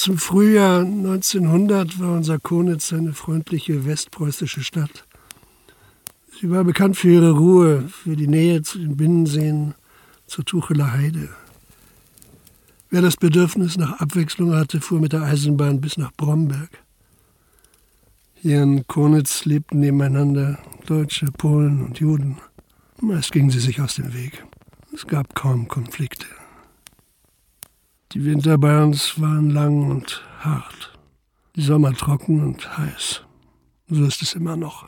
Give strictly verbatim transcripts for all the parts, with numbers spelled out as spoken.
zum Frühjahr neunzehnhundert war unser Konitz eine freundliche westpreußische Stadt. Sie war bekannt für ihre Ruhe, für die Nähe zu den Binnenseen, zur Tucheler Heide. Wer das Bedürfnis nach Abwechslung hatte, fuhr mit der Eisenbahn bis nach Bromberg. Hier in Konitz lebten nebeneinander Deutsche, Polen und Juden. Meist gingen sie sich aus dem Weg. Es gab kaum Konflikte. Die Winter bei uns waren lang und hart. Die Sommer trocken und heiß. So ist es immer noch.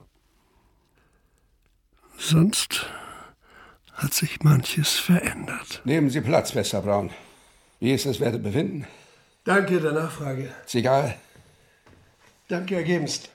Sonst hat sich manches verändert. Nehmen Sie Platz, Bester Braun. Wie ist das Wertebefinden? Danke der Nachfrage. Zigarre? Danke ergebenst.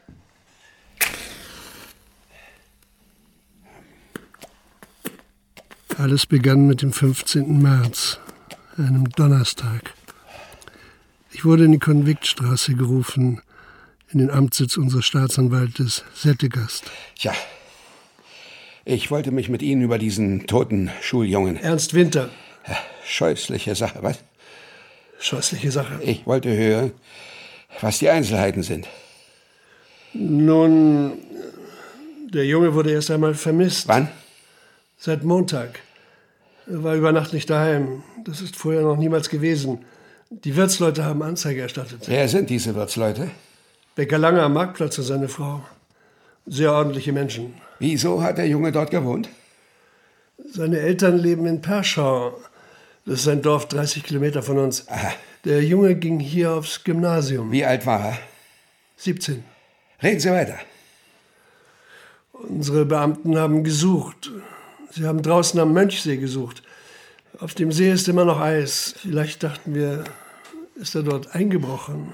Alles begann mit dem fünfzehnten März, einem Donnerstag. Ich wurde in die Konviktstraße gerufen, in den Amtssitz unseres Staatsanwaltes Settegast. Ja, ich wollte mich mit Ihnen über diesen toten Schuljungen... Ernst Winter. Ja, scheußliche Sache, was? Scheußliche Sache. Ich wollte hören, was die Einzelheiten sind. Nun, der Junge wurde erst einmal vermisst. Wann? Seit Montag. Er war über Nacht nicht daheim. Das ist vorher noch niemals gewesen. Die Wirtsleute haben Anzeige erstattet. Wer sind diese Wirtsleute? Bäcker Lange am Marktplatz und seine Frau. Sehr ordentliche Menschen. Wieso hat der Junge dort gewohnt? Seine Eltern leben in Perschau. Das ist ein Dorf dreißig Kilometer von uns. Aha. Der Junge ging hier aufs Gymnasium. Wie alt war er? siebzehn. Reden Sie weiter. Unsere Beamten haben gesucht. Sie haben draußen am Mönchsee gesucht. Auf dem See ist immer noch Eis. Vielleicht dachten wir, ist er dort eingebrochen.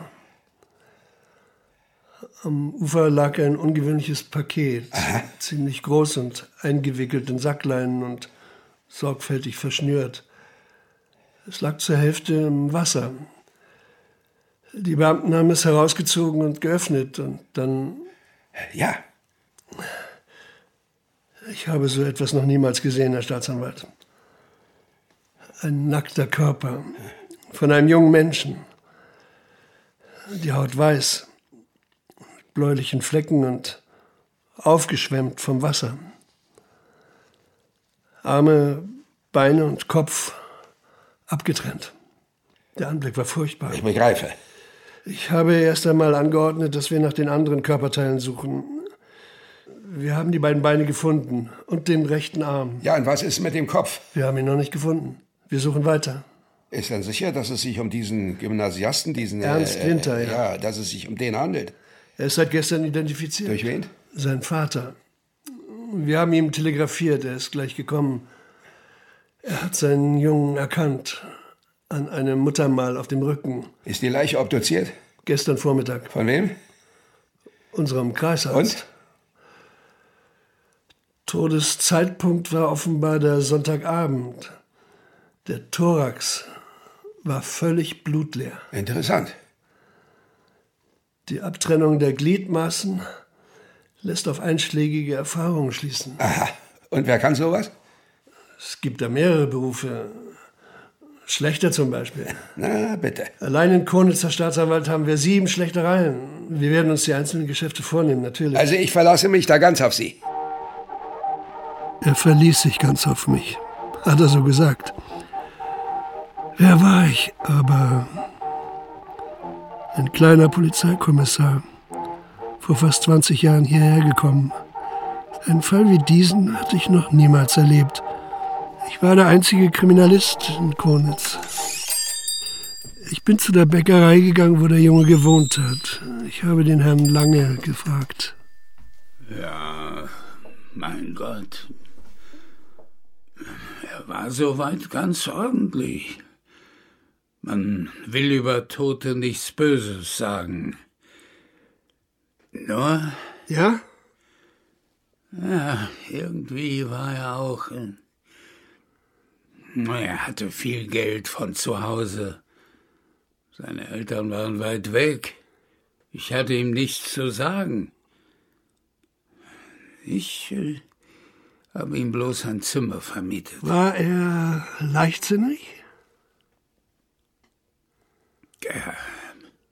Am Ufer lag ein ungewöhnliches Paket. Aha. Ziemlich groß und eingewickelt in Sackleinen und sorgfältig verschnürt. Es lag zur Hälfte im Wasser. Die Beamten haben es herausgezogen und geöffnet und dann... Ja. Ich habe so etwas noch niemals gesehen, Herr Staatsanwalt. Ein nackter Körper von einem jungen Menschen. Die Haut weiß, mit bläulichen Flecken und aufgeschwemmt vom Wasser. Arme, Beine und Kopf abgetrennt. Der Anblick war furchtbar. Ich begreife. Ich habe erst einmal angeordnet, dass wir nach den anderen Körperteilen suchen. Wir haben die beiden Beine gefunden und den rechten Arm. Ja, und was ist mit dem Kopf? Wir haben ihn noch nicht gefunden. Wir suchen weiter. Ist denn sicher, dass es sich um diesen Gymnasiasten, diesen... Ernst äh, Winter, äh, ja. Ja, dass es sich um den handelt. Er ist seit gestern identifiziert. Durch wen? Sein Vater. Wir haben ihm telegrafiert, er ist gleich gekommen. Er hat seinen Jungen erkannt. An einem Muttermal auf dem Rücken. Ist die Leiche obduziert? Gestern Vormittag. Von wem? Unserem Kreisarzt. Und? Todeszeitpunkt war offenbar der Sonntagabend. Der Thorax war völlig blutleer. Interessant. Die Abtrennung der Gliedmaßen lässt auf einschlägige Erfahrungen schließen. Aha. Und wer kann sowas? Es gibt da mehrere Berufe. Schlechter zum Beispiel. Na, bitte. Allein in Konitz, Herr Staatsanwalt, haben wir sieben Schlechtereien. Wir werden uns die einzelnen Geschäfte vornehmen, natürlich. Also ich verlasse mich da ganz auf Sie. Er verließ sich ganz auf mich, hat er so gesagt. Wer war ich? Aber ein kleiner Polizeikommissar, vor fast zwanzig Jahren hierher gekommen. Einen Fall wie diesen hatte ich noch niemals erlebt. Ich war der einzige Kriminalist in Konitz. Ich bin zu der Bäckerei gegangen, wo der Junge gewohnt hat. Ich habe den Herrn Lange gefragt. Ja, mein Gott. Er war soweit ganz ordentlich. Man will über Tote nichts Böses sagen. Nur... Ja? Ja, irgendwie war er auch... Er hatte viel Geld von zu Hause. Seine Eltern waren weit weg. Ich hatte ihm nichts zu sagen. Ich äh, habe ihm bloß ein Zimmer vermietet. War er leichtsinnig? Ja,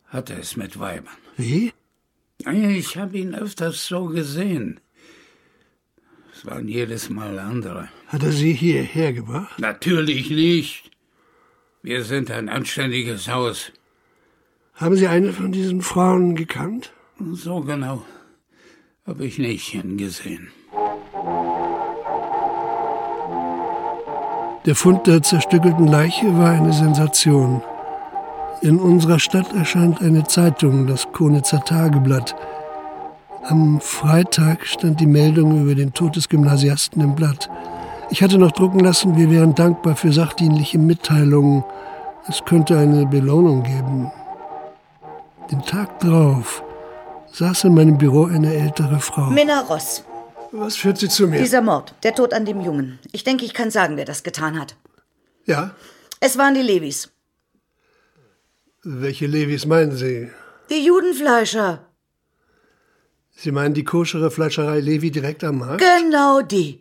hat er es mit Weibern. Wie? Ich habe ihn öfters so gesehen. Es waren jedes Mal andere. Hat er Sie hierher gebracht? Natürlich nicht. Wir sind ein anständiges Haus. Haben Sie eine von diesen Frauen gekannt? So genau habe ich nicht hingesehen. Der Fund der zerstückelten Leiche war eine Sensation. In unserer Stadt erscheint eine Zeitung, das Konitzer Tageblatt. Am Freitag stand die Meldung über den Tod des Gymnasiasten im Blatt. Ich hatte noch drucken lassen, wir wären dankbar für sachdienliche Mitteilungen. Es könnte eine Belohnung geben. Den Tag drauf saß in meinem Büro eine ältere Frau. Minna Ross. Was führt Sie zu mir? Dieser Mord, der Tod an dem Jungen. Ich denke, ich kann sagen, wer das getan hat. Ja? Es waren die Levis. Welche Levis meinen Sie? Die Judenfleischer. Sie meinen die koschere Fleischerei Levi direkt am Markt? Genau die.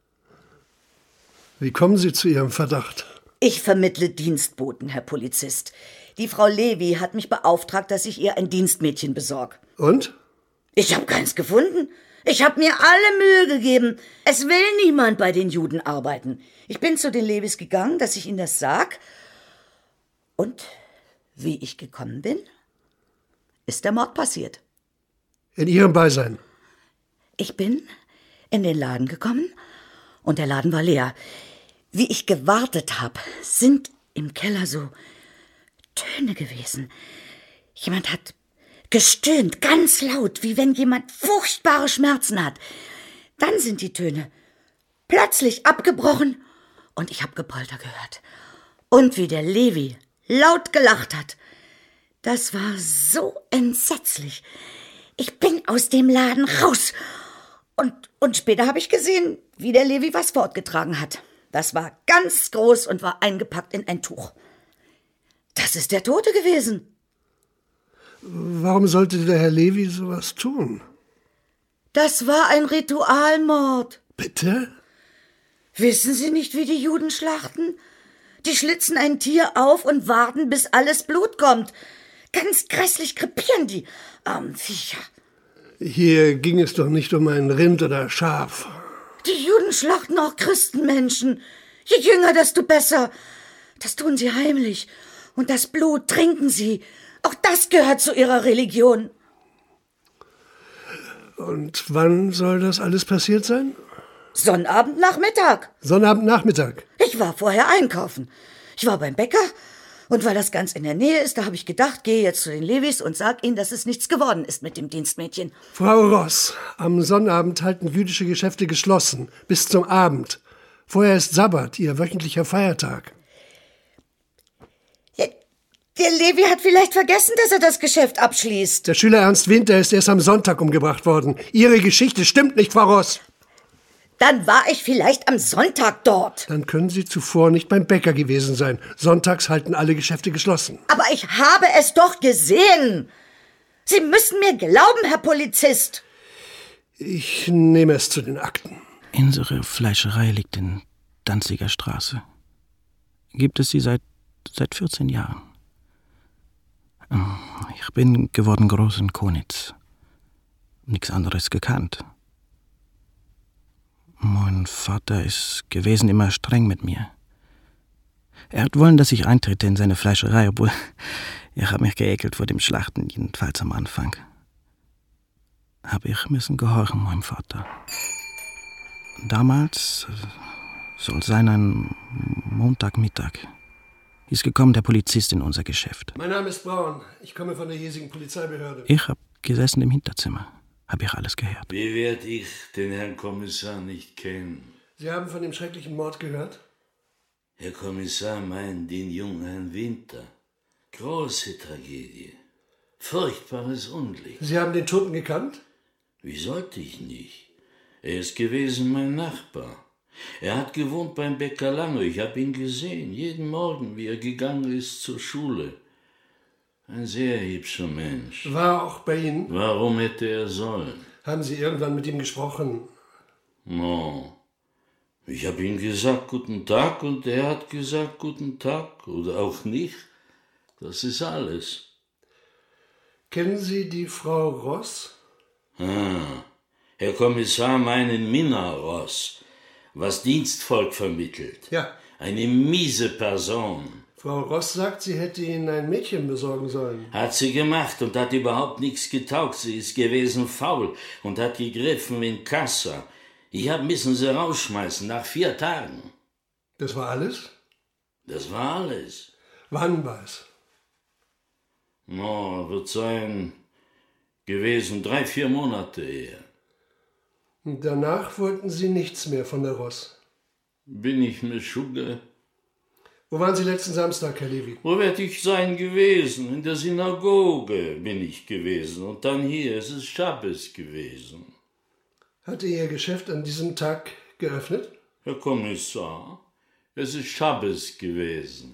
Wie kommen Sie zu Ihrem Verdacht? Ich vermittle Dienstboten, Herr Polizist. Die Frau Levi hat mich beauftragt, dass ich ihr ein Dienstmädchen besorge. Und? Ich habe keins gefunden. Ich habe mir alle Mühe gegeben. Es will niemand bei den Juden arbeiten. Ich bin zu den Levis gegangen, dass ich ihnen das sag. Und wie ich gekommen bin, ist der Mord passiert. In Ihrem Beisein? Ich bin in den Laden gekommen und der Laden war leer. Wie ich gewartet habe, sind im Keller so Töne gewesen. Jemand hat gestöhnt, ganz laut, wie wenn jemand furchtbare Schmerzen hat. Dann sind die Töne plötzlich abgebrochen und ich habe Gepolter gehört. Und wie der Levi laut gelacht hat. Das war so entsetzlich. Ich bin aus dem Laden raus. Und, und später habe ich gesehen, wie der Levi was fortgetragen hat. Das war ganz groß und war eingepackt in ein Tuch. Das ist der Tote gewesen. Warum sollte der Herr Levi sowas tun? Das war ein Ritualmord. Bitte? Wissen Sie nicht, wie die Juden schlachten? Die schlitzen ein Tier auf und warten, bis alles Blut kommt. Ganz grässlich krepieren die armen Viecher. Hier ging es doch nicht um ein Rind oder Schaf. Die Juden schlachten auch Christenmenschen. Je jünger, desto besser. Das tun sie heimlich. Und das Blut trinken sie. Auch das gehört zu ihrer Religion. Und wann soll das alles passiert sein? Sonnabendnachmittag. Sonnabendnachmittag? Ich war vorher einkaufen. Ich war beim Bäcker. Und weil das ganz in der Nähe ist, da habe ich gedacht, gehe jetzt zu den Levis und sag ihnen, dass es nichts geworden ist mit dem Dienstmädchen. Frau Ross, am Sonnabend halten jüdische Geschäfte geschlossen. Bis zum Abend. Vorher ist Sabbat, Ihr wöchentlicher Feiertag. Der, der Levi hat vielleicht vergessen, dass er das Geschäft abschließt. Der Schüler Ernst Winter ist erst am Sonntag umgebracht worden. Ihre Geschichte stimmt nicht, Frau Ross. Dann war ich vielleicht am Sonntag dort. Dann können Sie zuvor nicht beim Bäcker gewesen sein. Sonntags halten alle Geschäfte geschlossen. Aber ich habe es doch gesehen. Sie müssen mir glauben, Herr Polizist. Ich nehme es zu den Akten. Unsere Fleischerei liegt in Danziger Straße. Gibt es sie seit, seit vierzehn Jahren. Ich bin geworden groß in Konitz. Nichts anderes gekannt. Mein Vater ist gewesen immer streng mit mir. Er hat wollen, dass ich eintrete in seine Fleischerei, obwohl ich habe mich geekelt vor dem Schlachten, jedenfalls am Anfang. Aber ich müssen gehorchen, meinem Vater. Damals, soll sein ein Montagmittag, ist gekommen der Polizist in unser Geschäft. Mein Name ist Braun. Ich komme von der hiesigen Polizeibehörde. Ich habe gesessen im Hinterzimmer. Habe ich alles gehört. Wie werd ich den Herrn Kommissar nicht kennen? Sie haben von dem schrecklichen Mord gehört? Herr Kommissar meint den jungen Herrn Winter. Große Tragödie. Furchtbares Unglück. Sie haben den Toten gekannt? Wie sollte ich nicht? Er ist gewesen mein Nachbar. Er hat gewohnt beim Bäcker Lange. Ich habe ihn gesehen, jeden Morgen, wie er gegangen ist zur Schule. Ein sehr hübscher Mensch. War auch bei Ihnen? Warum hätte er sollen? Haben Sie irgendwann mit ihm gesprochen? No. Ich habe ihm gesagt, guten Tag, und er hat gesagt, guten Tag. Oder auch nicht. Das ist alles. Kennen Sie die Frau Ross? Ah, Herr Kommissar meinen Minna Ross, was Dienstvolk vermittelt. Ja. Eine miese Person. Frau Ross sagt, sie hätte Ihnen ein Mädchen besorgen sollen. Hat sie gemacht und hat überhaupt nichts getaugt. Sie ist gewesen faul und hat gegriffen wie ein Kasser. Ich hab müssen sie rausschmeißen nach vier Tagen. Das war alles? Das war alles. Wann war's? No, wird sein gewesen drei, vier Monate her. Und danach wollten Sie nichts mehr von der Ross. Bin ich mir Schugge? Wo waren Sie letzten Samstag, Herr Levy? Wo werd ich sein gewesen? In der Synagoge bin ich gewesen. Und dann hier, es ist Schabbes gewesen. Hatte Ihr Geschäft an diesem Tag geöffnet? Herr Kommissar, es ist Schabbes gewesen.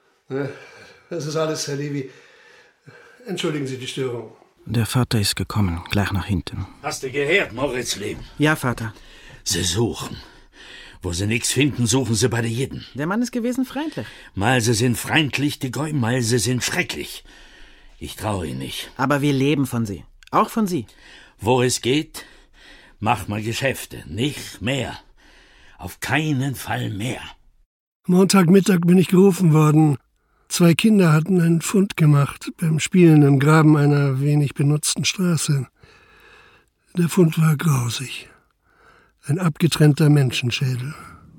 Das ist alles, Herr Levy. Entschuldigen Sie die Störung. Der Vater ist gekommen, gleich nach hinten. Hast du gehört, Moritz Leben? Ja, Vater. Sie suchen. Wo sie nichts finden, suchen sie bei den Jiden. Der Mann ist gewesen freundlich. Mal sie sind freundlich, die Gäu, mal sie sind schrecklich. Ich traue ihnen nicht. Aber wir leben von sie. Auch von sie. Wo es geht, mach mal Geschäfte. Nicht mehr. Auf keinen Fall mehr. Montagmittag bin ich gerufen worden. Zwei Kinder hatten einen Fund gemacht beim Spielen im Graben einer wenig benutzten Straße. Der Fund war grausig. Ein abgetrennter Menschenschädel.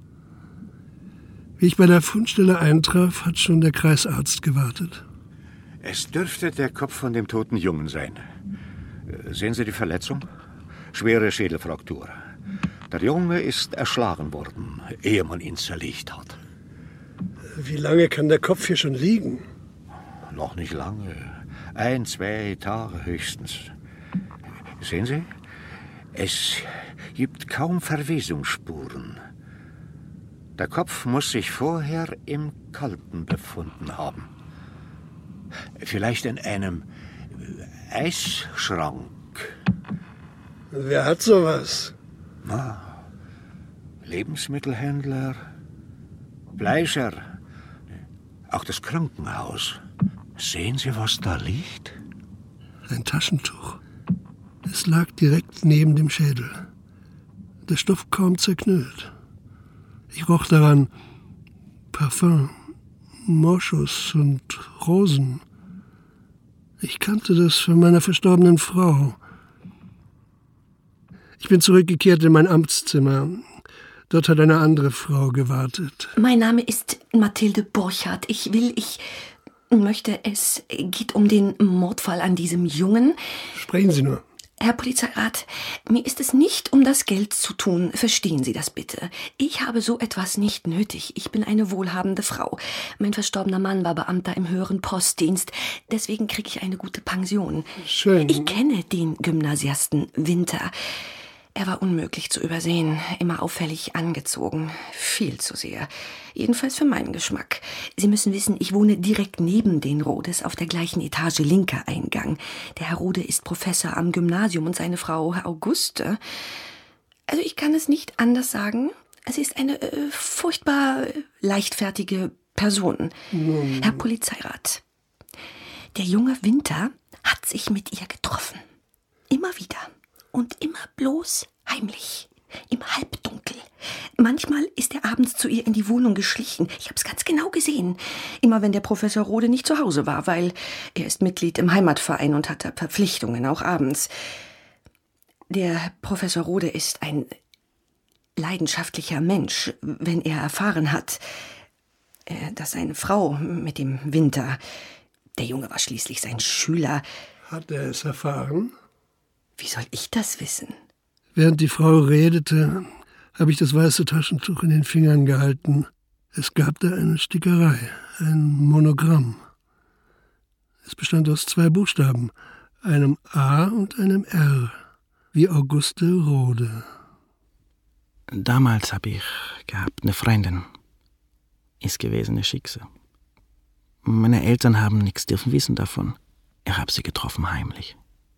Wie ich bei der Fundstelle eintraf, hat schon der Kreisarzt gewartet. Es dürfte der Kopf von dem toten Jungen sein. Sehen Sie die Verletzung? Schwere Schädelfraktur. Der Junge ist erschlagen worden, ehe man ihn zerlegt hat. Wie lange kann der Kopf hier schon liegen? Noch nicht lange. Ein, zwei Tage höchstens. Sehen Sie? Es gibt kaum Verwesungsspuren. Der Kopf muss sich vorher im Kalten befunden haben. Vielleicht in einem Eisschrank. Wer hat sowas? Na, Lebensmittelhändler, Fleischer, auch das Krankenhaus. Sehen Sie, was da liegt? Ein Taschentuch. Es lag direkt neben dem Schädel. Der Stoff kaum zerknüllt. Ich roch daran Parfum, Moschus und Rosen. Ich kannte das von meiner verstorbenen Frau. Ich bin zurückgekehrt in mein Amtszimmer. Dort hat eine andere Frau gewartet. Mein Name ist Mathilde Borchardt. Ich will, ich möchte, es geht um den Mordfall an diesem Jungen. Sprechen Sie nur. Herr Polizeirat, mir ist es nicht um das Geld zu tun. Verstehen Sie das bitte. Ich habe so etwas nicht nötig. Ich bin eine wohlhabende Frau. Mein verstorbener Mann war Beamter im höheren Postdienst. Deswegen kriege ich eine gute Pension. Schön. Ich kenne den Gymnasiasten Winter. Er war unmöglich zu übersehen, immer auffällig angezogen. Viel zu sehr. Jedenfalls für meinen Geschmack. Sie müssen wissen, ich wohne direkt neben den Rodes auf der gleichen Etage, linker Eingang. Der Herr Rode ist Professor am Gymnasium und seine Frau Auguste. Also ich kann es nicht anders sagen. Sie ist eine äh, furchtbar leichtfertige Person. Mhm. Herr Polizeirat, der junge Winter hat sich mit ihr getroffen. Immer wieder. Und immer bloß heimlich, im Halbdunkel. Manchmal ist er abends zu ihr in die Wohnung geschlichen. Ich habe es ganz genau gesehen. Immer wenn der Professor Rode nicht zu Hause war, weil er ist Mitglied im Heimatverein und hat da Verpflichtungen, auch abends. Der Professor Rode ist ein leidenschaftlicher Mensch, wenn er erfahren hat, dass seine Frau mit dem Winter, der Junge war schließlich sein Schüler. Hat er es erfahren? Wie soll ich das wissen? Während die Frau redete, habe ich das weiße Taschentuch in den Fingern gehalten. Es gab da eine Stickerei, ein Monogramm. Es bestand aus zwei Buchstaben, einem A und einem R, wie Auguste Rode. Damals habe ich gehabt eine Freundin. Ist gewesen eine Schicksal. Meine Eltern haben nichts dürfen wissen davon. Ich habe sie getroffen heimlich.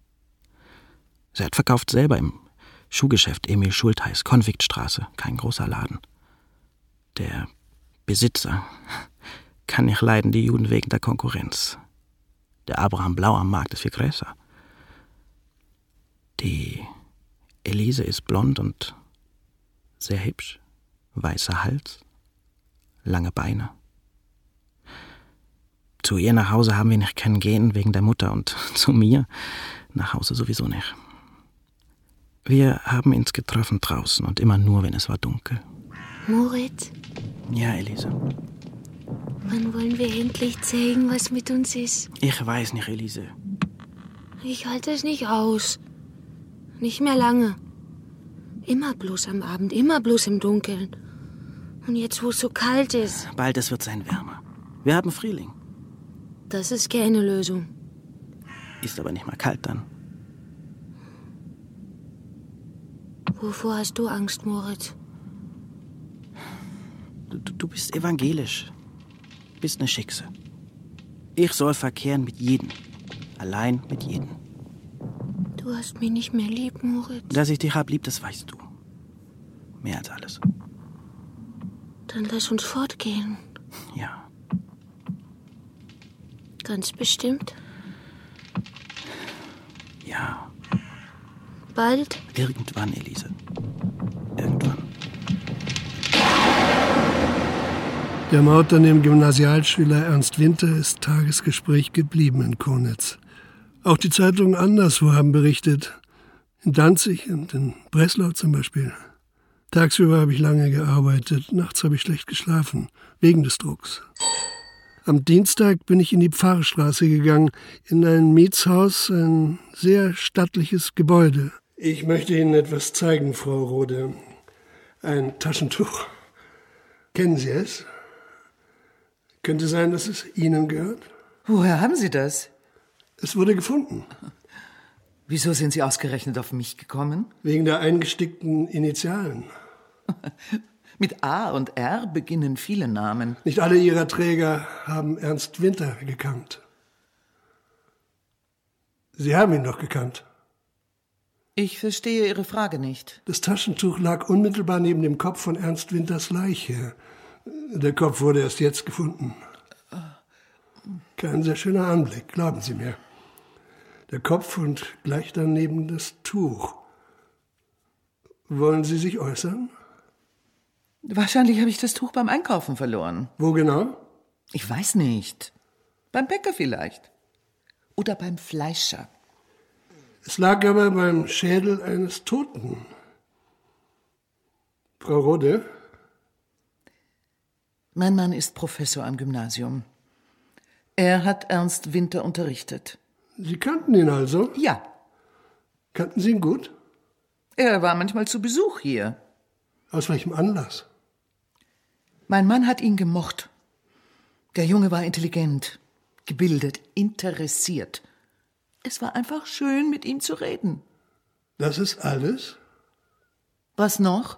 Sie hat verkauft selber im Schuhgeschäft Emil Schultheiß, Konviktstraße, kein großer Laden. Der Besitzer kann nicht leiden, die Juden wegen der Konkurrenz. Der Abraham Blau am Markt ist viel größer. Die Elise ist blond und sehr hübsch. Weißer Hals, lange Beine. Zu ihr nach Hause haben wir nicht können gehen wegen der Mutter und zu mir nach Hause sowieso nicht. Wir haben uns getroffen draußen und immer nur, wenn es war dunkel. Moritz? Ja, Elise. Wann wollen wir endlich zeigen, was mit uns ist? Ich weiß nicht, Elise. Ich halte es nicht aus. Nicht mehr lange. Immer bloß am Abend, immer bloß im Dunkeln. Und jetzt, wo es so kalt ist. Bald es wird sein wärmer. Wir haben Frühling. Das ist keine Lösung. Ist aber nicht mal kalt dann. Wovor hast du Angst, Moritz? Du, du bist evangelisch. Bist eine Schickse. Ich soll verkehren mit jedem. Allein mit jedem. Du hast mich nicht mehr lieb, Moritz. Dass ich dich hab lieb, das weißt du. Mehr als alles. Dann lass uns fortgehen. Ja. Ganz bestimmt? Ja. Bald? Irgendwann, Elise. Irgendwann. Der Mord an dem Gymnasialschüler Ernst Winter ist Tagesgespräch geblieben in Konitz. Auch die Zeitungen anderswo haben berichtet. In Danzig und in Breslau zum Beispiel. Tagsüber habe ich lange gearbeitet, nachts habe ich schlecht geschlafen, wegen des Drucks. Am Dienstag bin ich in die Pfarrstraße gegangen, in ein Mietshaus, ein sehr stattliches Gebäude. Ich möchte Ihnen etwas zeigen, Frau Rode. Ein Taschentuch. Kennen Sie es? Könnte sein, dass es Ihnen gehört? Woher haben Sie das? Es wurde gefunden. Wieso sind Sie ausgerechnet auf mich gekommen? Wegen der eingestickten Initialen. Mit A und R beginnen viele Namen. Nicht alle Ihrer Träger haben Ernst Winter gekannt. Sie haben ihn doch gekannt. Ich verstehe Ihre Frage nicht. Das Taschentuch lag unmittelbar neben dem Kopf von Ernst Winters Leiche. Der Kopf wurde erst jetzt gefunden. Kein sehr schöner Anblick, glauben Sie mir. Der Kopf und gleich daneben das Tuch. Wollen Sie sich äußern? Wahrscheinlich habe ich das Tuch beim Einkaufen verloren. Wo genau? Ich weiß nicht. Beim Bäcker vielleicht. Oder beim Fleischer. Es lag aber beim Schädel eines Toten. Frau Rode? Mein Mann ist Professor am Gymnasium. Er hat Ernst Winter unterrichtet. Sie kannten ihn also? Ja. Kannten Sie ihn gut? Er war manchmal zu Besuch hier. Aus welchem Anlass? Mein Mann hat ihn gemocht. Der Junge war intelligent, gebildet, interessiert. Es war einfach schön, mit ihm zu reden. Das ist alles? Was noch?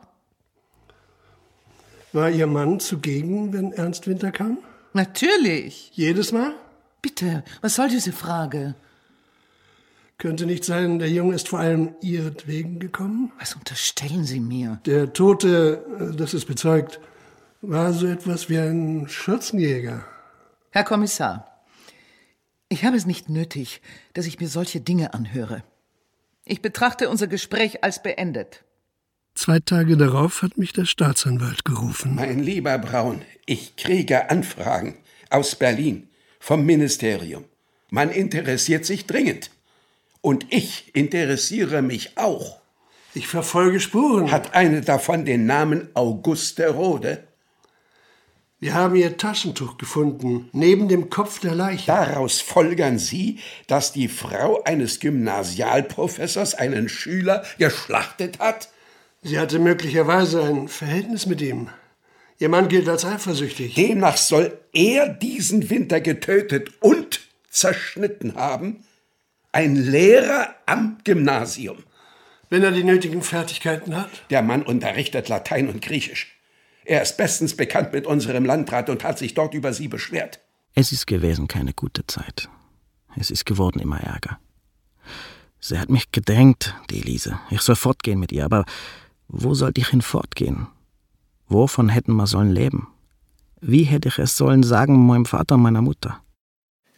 War Ihr Mann zugegen, wenn Ernst Winter kam? Natürlich. Jedes Mal? Bitte, was soll diese Frage? Könnte nicht sein, der Junge ist vor allem ihretwegen gekommen? Was unterstellen Sie mir? Der Tote, das ist bezeugt, war so etwas wie ein Schürzenjäger. Herr Kommissar, ich habe es nicht nötig, dass ich mir solche Dinge anhöre. Ich betrachte unser Gespräch als beendet. Zwei Tage darauf hat mich der Staatsanwalt gerufen. Mein lieber Braun, ich kriege Anfragen aus Berlin, vom Ministerium. Man interessiert sich dringend. Und ich interessiere mich auch. Ich verfolge Spuren. Hat eine davon den Namen Auguste Rode? Wir haben Ihr Taschentuch gefunden, neben dem Kopf der Leiche. Daraus folgern Sie, dass die Frau eines Gymnasialprofessors einen Schüler geschlachtet hat? Sie hatte möglicherweise ein Verhältnis mit ihm. Ihr Mann gilt als eifersüchtig. Demnach soll er diesen Winter getötet und zerschnitten haben? Ein Lehrer am Gymnasium. Wenn er die nötigen Fertigkeiten hat? Der Mann unterrichtet Latein und Griechisch. Er ist bestens bekannt mit unserem Landrat und hat sich dort über Sie beschwert. Es ist gewesen keine gute Zeit. Es ist geworden immer Ärger. Sie hat mich gedrängt, die Elise. Ich soll fortgehen mit ihr, aber wo sollte ich hin fortgehen? Wovon hätten wir sollen leben? Wie hätte ich es sollen sagen meinem Vater und meiner Mutter?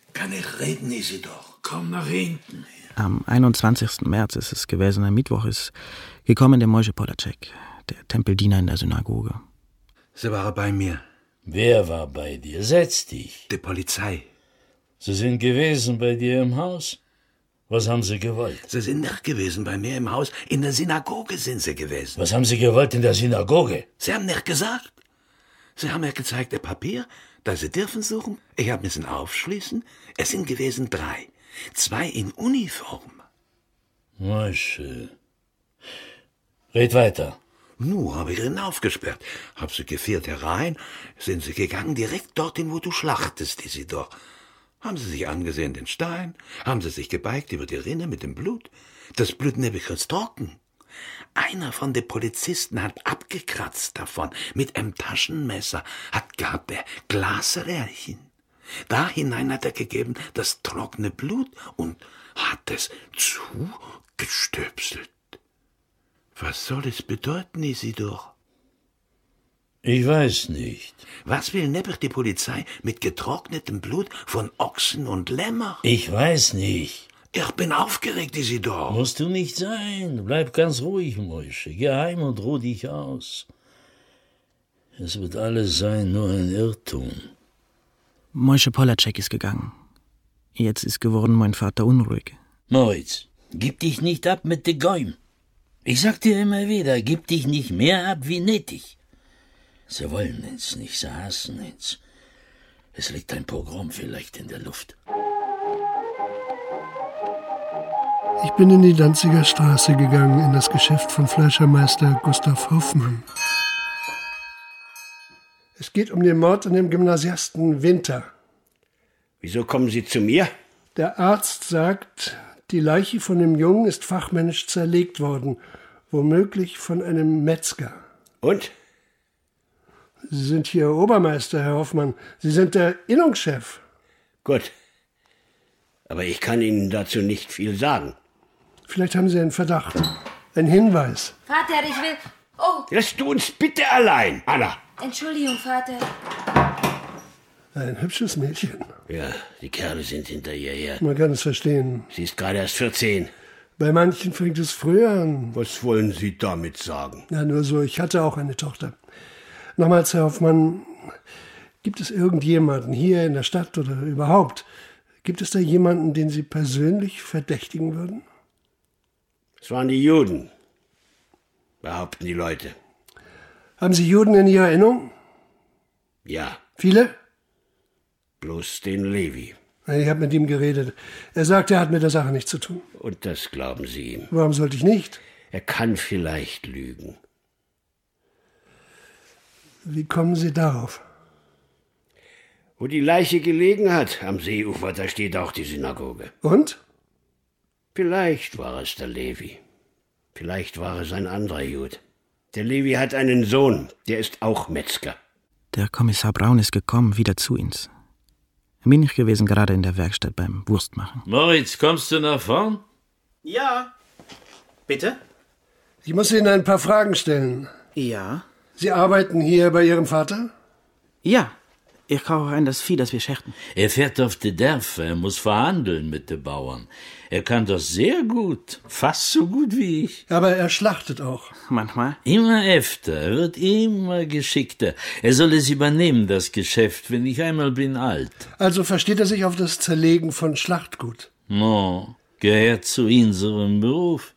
Kann ich reden, Isidor? Komm nach hinten. Am einundzwanzigsten März ist es gewesen, am Mittwoch ist gekommen der Moshe Polacek, der Tempeldiener in der Synagoge. Sie waren bei mir. Wer war bei dir? Setz dich. Die Polizei. Sie sind gewesen bei dir im Haus? Was haben sie gewollt? Sie sind nicht gewesen bei mir im Haus. In der Synagoge sind sie gewesen. Was haben sie gewollt in der Synagoge? Sie haben nicht gesagt. Sie haben mir gezeigt, ein Papier, das Sie dürfen suchen. Ich habe müssen aufschließen. Es sind gewesen drei. Zwei in Uniform. Moshe. Red weiter. Nu, habe ich ihn aufgesperrt. Hab sie geführt herein. Sind sie gegangen direkt dorthin, wo du schlachtest, Isidor. Haben sie sich angesehen, den Stein? Haben sie sich gebeigt über die Rinne mit dem Blut? Das Blut nebig ist trocken. Einer von den Polizisten hat abgekratzt davon, mit einem Taschenmesser, hat gehabt der Glasröhrchen. Da hinein hat er gegeben das trockene Blut und hat es zugestöpselt. Was soll es bedeuten, Isidor? Ich weiß nicht. Was will nebber die Polizei mit getrocknetem Blut von Ochsen und Lämmer? Ich weiß nicht. Ich bin aufgeregt, Isidor. Musst du nicht sein. Bleib ganz ruhig, Moshe. Geh heim und ruh dich aus. Es wird alles sein, nur ein Irrtum. Moshe Polacek ist gegangen. Jetzt ist geworden mein Vater unruhig. Moritz, gib dich nicht ab mit de Gäum. Ich sag dir immer wieder, gib dich nicht mehr ab wie nötig. Sie wollen uns nicht, sie hassen uns. Es liegt ein Pogrom vielleicht in der Luft. Ich bin in die Danziger Straße gegangen, in das Geschäft von Fleischermeister Gustav Hoffmann. Es geht um den Mord an dem Gymnasiasten Winter. Wieso kommen Sie zu mir? Der Arzt sagt, die Leiche von dem Jungen ist fachmännisch zerlegt worden, womöglich von einem Metzger. Und? Sie sind hier Obermeister, Herr Hoffmann. Sie sind der Innungschef. Gut. Aber ich kann Ihnen dazu nicht viel sagen. Vielleicht haben Sie einen Verdacht. Ein Hinweis. Vater, ich will... Oh, Lass du uns bitte allein, Anna. Entschuldigung, Vater. Ein hübsches Mädchen. Ja, die Kerle sind hinter ihr her. Man kann es verstehen. Sie ist gerade erst vierzehn. Bei manchen fängt es früher an. Was wollen Sie damit sagen? Na, nur so, ich hatte auch eine Tochter. Nochmals, Herr Hoffmann, gibt es irgendjemanden hier in der Stadt oder überhaupt, gibt es da jemanden, den Sie persönlich verdächtigen würden? Es waren die Juden, behaupten die Leute. Haben Sie Juden in Ihrer Erinnerung? Ja. Viele? Bloß den Levi. Ich habe mit ihm geredet. Er sagt, er hat mit der Sache nichts zu tun. Und das glauben Sie ihm. Warum sollte ich nicht? Er kann vielleicht lügen. Wie kommen Sie darauf? Wo die Leiche gelegen hat, am Seeufer, da steht auch die Synagoge. Und? Vielleicht war es der Levi. Vielleicht war es ein anderer Jude. Der Levi hat einen Sohn, der ist auch Metzger. Der Kommissar Braun ist gekommen, wieder zu uns. Bin ich gewesen, gerade in der Werkstatt beim Wurstmachen. Moritz, kommst du nach vorn? Ja. Bitte? Ich muss Ihnen ein paar Fragen stellen. Ja. Sie arbeiten hier bei Ihrem Vater? Ja. Ich kaufe ein das Vieh, das wir schächten. Er fährt auf die Dörfer, er muss verhandeln mit den Bauern. Er kann das sehr gut, fast so gut wie ich. Aber er schlachtet auch. Manchmal. Immer öfter, er wird immer geschickter. Er soll es übernehmen, das Geschäft, wenn ich einmal bin alt. Also versteht er sich auf das Zerlegen von Schlachtgut? No, gehört zu unserem Beruf.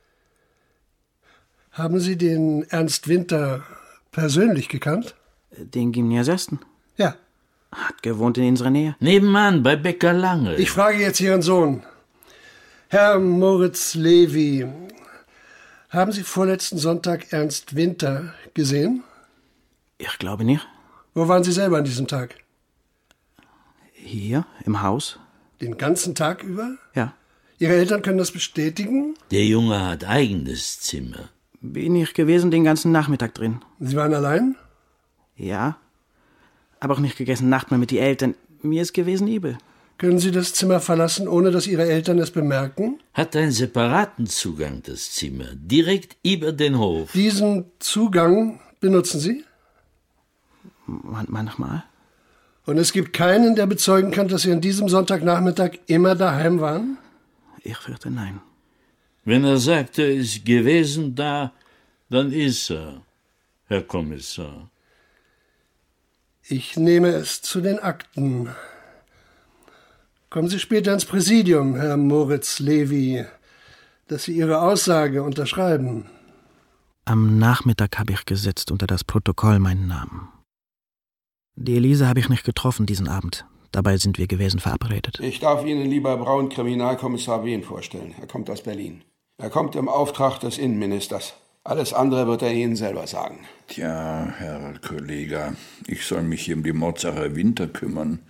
Haben Sie den Ernst Winter persönlich gekannt? Den Gymnasiasten? Ja. Hat gewohnt in unserer Nähe. Nebenan, bei Bäcker Lange. Ich frage jetzt Ihren Sohn. Herr Moritz Levi, haben Sie vorletzten Sonntag Ernst Winter gesehen? Ich glaube nicht. Wo waren Sie selber an diesem Tag? Hier, im Haus. Den ganzen Tag über? Ja. Ihre Eltern können das bestätigen? Der Junge hat eigenes Zimmer. Bin ich gewesen den ganzen Nachmittag drin. Sie waren allein? Ja. Aber auch nicht gegessen Nacht mal mit die Eltern. Mir ist gewesen übel. Können Sie das Zimmer verlassen, ohne dass Ihre Eltern es bemerken? Hat einen separaten Zugang, das Zimmer. Direkt über den Hof. Diesen Zugang benutzen Sie? Man manchmal. Und es gibt keinen, der bezeugen kann, dass Sie an diesem Sonntagnachmittag immer daheim waren? Ich fürchte, nein. Wenn er sagt, er ist gewesen da, dann ist er, Herr Kommissar. Ich nehme es zu den Akten. Kommen Sie später ins Präsidium, Herr Moritz Levy, dass Sie Ihre Aussage unterschreiben. Am Nachmittag habe ich gesetzt unter das Protokoll meinen Namen. Die Elise habe ich nicht getroffen diesen Abend. Dabei sind wir gewesen verabredet. Ich darf Ihnen lieber Braun Kriminalkommissar Wehn vorstellen. Er kommt aus Berlin. Er kommt im Auftrag des Innenministers. Alles andere wird er Ihnen selber sagen. Tja, Herr Kollege, ich soll mich hier um die Mordsache Winter kümmern.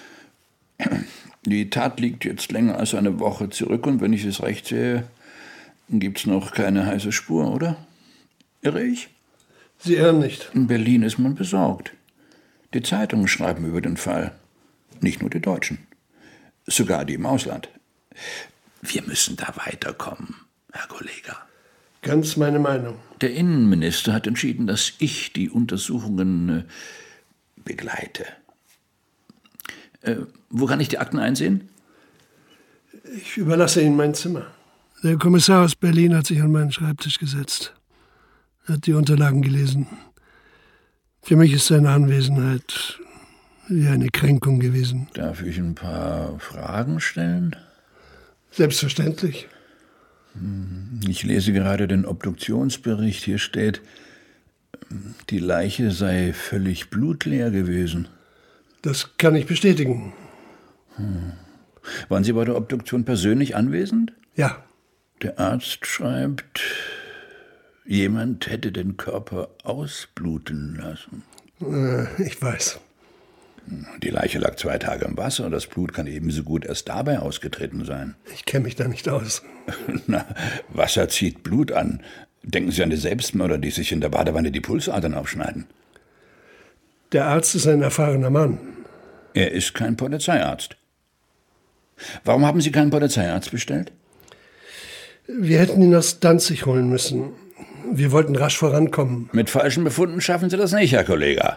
Die Tat liegt jetzt länger als eine Woche zurück und wenn ich es recht sehe, gibt's noch keine heiße Spur, oder? Irre ich? Sie irren nicht. In Berlin ist man besorgt. Die Zeitungen schreiben über den Fall. Nicht nur die Deutschen. Sogar die im Ausland. Wir müssen da weiterkommen, Herr Kollege. Ganz meine Meinung. Der Innenminister hat entschieden, dass ich die Untersuchungen äh, begleite. Äh, wo kann ich die Akten einsehen? Ich überlasse Ihnen mein Zimmer. Der Kommissar aus Berlin hat sich an meinen Schreibtisch gesetzt. Er hat die Unterlagen gelesen. Für mich ist seine Anwesenheit wie eine Kränkung gewesen. Darf ich ein paar Fragen stellen? Selbstverständlich. Ich lese gerade den Obduktionsbericht. Hier steht, die Leiche sei völlig blutleer gewesen. Das kann ich bestätigen. Hm. Waren Sie bei der Obduktion persönlich anwesend? Ja. Der Arzt schreibt, jemand hätte den Körper ausbluten lassen. Äh, ich weiß. Die Leiche lag zwei Tage im Wasser. Das Blut kann ebenso gut erst dabei ausgetreten sein. Ich kenne mich da nicht aus. Na, Wasser zieht Blut an. Denken Sie an die Selbstmörder, die sich in der Badewanne die Pulsadern aufschneiden. Der Arzt ist ein erfahrener Mann. Er ist kein Polizeiarzt. Warum haben Sie keinen Polizeiarzt bestellt? Wir hätten ihn aus Danzig holen müssen. Wir wollten rasch vorankommen. Mit falschen Befunden schaffen Sie das nicht, Herr Kollege.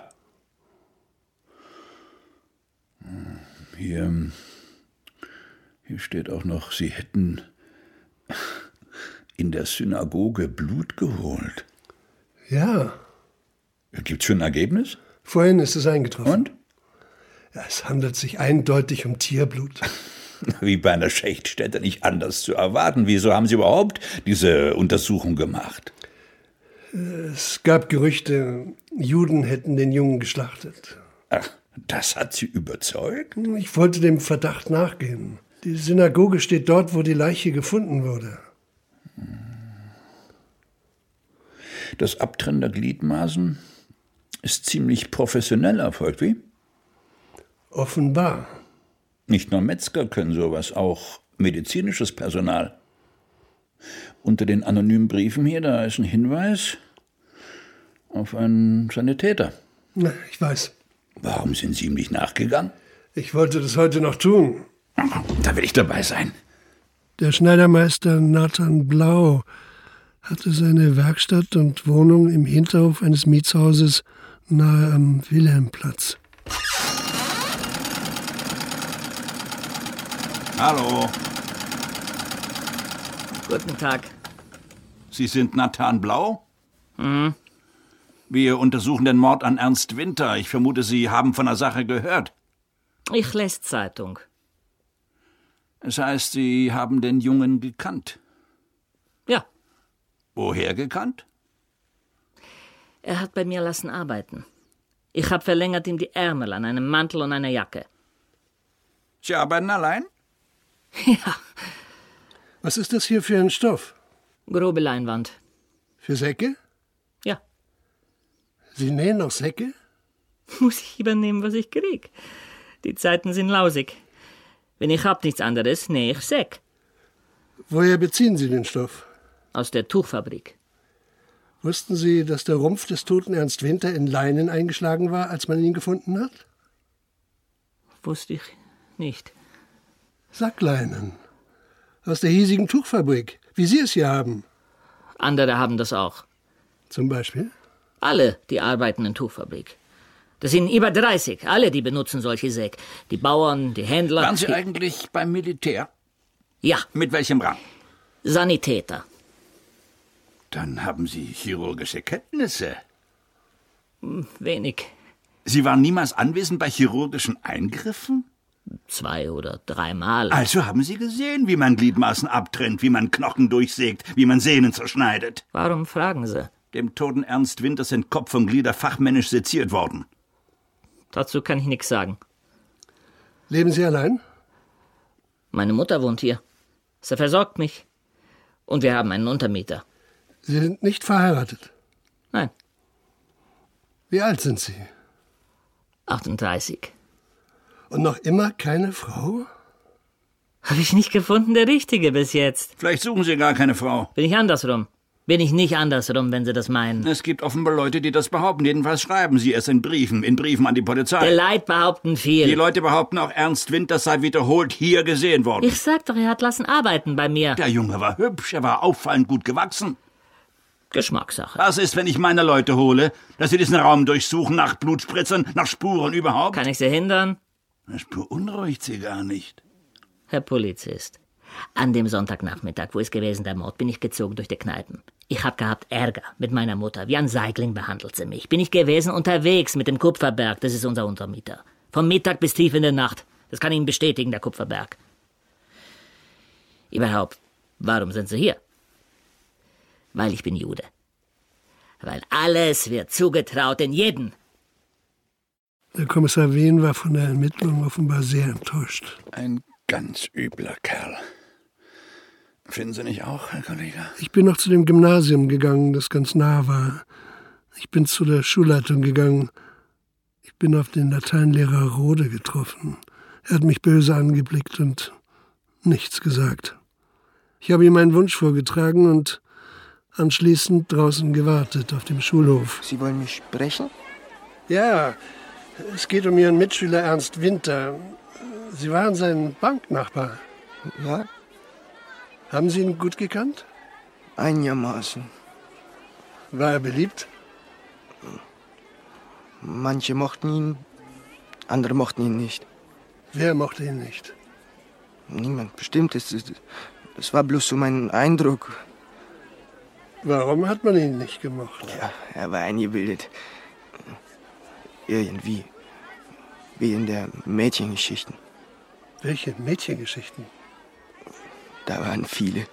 Hier, hier steht auch noch, Sie hätten in der Synagoge Blut geholt. Ja. Gibt's schon ein Ergebnis? Vorhin ist es eingetroffen. Und? Ja, es handelt sich eindeutig um Tierblut. Wie bei einer Schächtstätte nicht anders zu erwarten. Wieso haben Sie überhaupt diese Untersuchung gemacht? Es gab Gerüchte, Juden hätten den Jungen geschlachtet. Ach, das hat Sie überzeugt? Ich wollte dem Verdacht nachgehen. Die Synagoge steht dort, wo die Leiche gefunden wurde. Das Abtrennen der Gliedmaßen ist ziemlich professionell erfolgt, wie? Offenbar. Nicht nur Metzger können sowas, auch medizinisches Personal. Unter den anonymen Briefen hier, da ist ein Hinweis auf einen Sanitäter. Na, ich weiß. Warum sind Sie ihm nicht nachgegangen? Ich wollte das heute noch tun. Da will ich dabei sein. Der Schneidermeister Nathan Blau hatte seine Werkstatt und Wohnung im Hinterhof eines Mietshauses nahe am Wilhelmplatz. Hallo. Guten Tag. Sie sind Nathan Blau? Mhm. Wir untersuchen den Mord an Ernst Winter. Ich vermute, Sie haben von der Sache gehört. Ich lese Zeitung. Das heißt, Sie haben den Jungen gekannt? Ja. Woher gekannt? Er hat bei mir lassen arbeiten. Ich habe verlängert ihm die Ärmel an einem Mantel und einer Jacke. Sie arbeiten allein? Ja. Was ist das hier für ein Stoff? Grobe Leinwand. Für Säcke? Ja. Sie nähen noch Säcke? Muss ich übernehmen, was ich krieg. Die Zeiten sind lausig. Wenn ich hab nichts anderes, nähe ich Säck. Woher beziehen Sie den Stoff? Aus der Tuchfabrik. Wussten Sie, dass der Rumpf des toten Ernst Winter in Leinen eingeschlagen war, als man ihn gefunden hat? Wusste ich nicht. Sackleinen. Aus der hiesigen Tuchfabrik, wie Sie es hier haben. Andere haben das auch. Zum Beispiel? Alle, die arbeiten in Tuchfabrik. Das sind über dreißig. Alle, die benutzen solche Säck. Die Bauern, die Händler. Waren Sie die... eigentlich beim Militär? Ja. Mit welchem Rang? Sanitäter. Dann haben Sie chirurgische Kenntnisse. Wenig. Sie waren niemals anwesend bei chirurgischen Eingriffen? Zwei oder dreimal. Also haben Sie gesehen, wie man Gliedmaßen abtrennt, wie man Knochen durchsägt, wie man Sehnen zerschneidet. Warum fragen Sie? Dem toten Ernst Winter sind Kopf und Glieder fachmännisch seziert worden. Dazu kann ich nichts sagen. Leben Sie allein? Meine Mutter wohnt hier. Sie versorgt mich. Und wir haben einen Untermieter. Sie sind nicht verheiratet? Nein. Wie alt sind Sie? achtunddreißig. Und noch immer keine Frau? Habe ich nicht gefunden, der Richtige bis jetzt. Vielleicht suchen Sie gar keine Frau. Bin ich andersrum? Bin ich nicht andersrum, wenn Sie das meinen? Es gibt offenbar Leute, die das behaupten. Jedenfalls schreiben sie es in Briefen, in Briefen an die Polizei. Die Leute behaupten viel. Die Leute behaupten auch, Ernst Winter sei wiederholt hier gesehen worden. Ich sag doch, er hat lassen arbeiten bei mir. Der Junge war hübsch, er war auffallend gut gewachsen. Geschmackssache. Was ist, wenn ich meine Leute hole, dass sie diesen Raum durchsuchen nach Blutspritzern, nach Spuren überhaupt? Kann ich Sie hindern? Das beunruhigt Sie gar nicht. Herr Polizist, an dem Sonntagnachmittag, wo es gewesen der Mord, bin ich gezogen durch die Kneipen. Ich hab gehabt Ärger mit meiner Mutter. Wie ein Säugling behandelt sie mich. Bin ich gewesen unterwegs mit dem Kupferberg, das ist unser Untermieter. Vom Mittag bis tief in der Nacht. Das kann ich Ihnen bestätigen, der Kupferberg. Überhaupt, warum sind Sie hier? Weil ich bin Jude. Weil alles wird zugetraut in jeden. Der Kommissar Wehn war von der Ermittlung offenbar sehr enttäuscht. Ein ganz übler Kerl. Finden Sie nicht auch, Herr Kollege? Ich bin noch zu dem Gymnasium gegangen, das ganz nah war. Ich bin zu der Schulleitung gegangen. Ich bin auf den Lateinlehrer Rode getroffen. Er hat mich böse angeblickt und nichts gesagt. Ich habe ihm meinen Wunsch vorgetragen und anschließend draußen gewartet auf dem Schulhof. Sie wollen mich sprechen? Ja, es geht um Ihren Mitschüler Ernst Winter. Sie waren sein Banknachbar. Ja. Haben Sie ihn gut gekannt? Einigermaßen. War er beliebt? Manche mochten ihn, andere mochten ihn nicht. Wer mochte ihn nicht? Niemand Bestimmtes. Das war bloß so mein Eindruck. Warum hat man ihn nicht gemocht? Ja, er war eingebildet. Irgendwie. Wie in der Mädchengeschichten. Welche Mädchengeschichten? Da waren viele.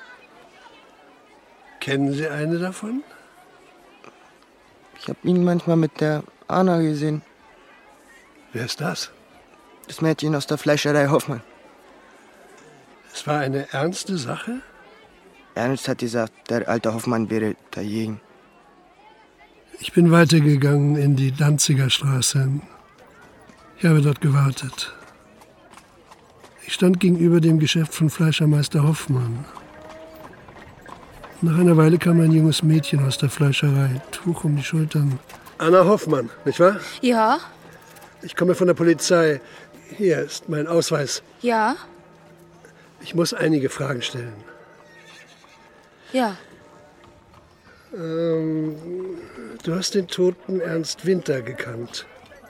Kennen Sie eine davon? Ich habe ihn manchmal mit der Anna gesehen. Wer ist das? Das Mädchen aus der Fleischerei Hoffmann. Es war eine ernste Sache? Ernst hat gesagt, der alte Hoffmann wäre dagegen. Ich bin weitergegangen in die Danziger Straße. Ich habe dort gewartet. Ich stand gegenüber dem Geschäft von Fleischermeister Hoffmann. Nach einer Weile kam ein junges Mädchen aus der Fleischerei, Tuch um die Schultern. Anna Hoffmann, nicht wahr? Ja. Ich komme von der Polizei. Hier ist mein Ausweis. Ja. Ich muss einige Fragen stellen. Ja. Ähm, du hast den toten Ernst Winter gekannt.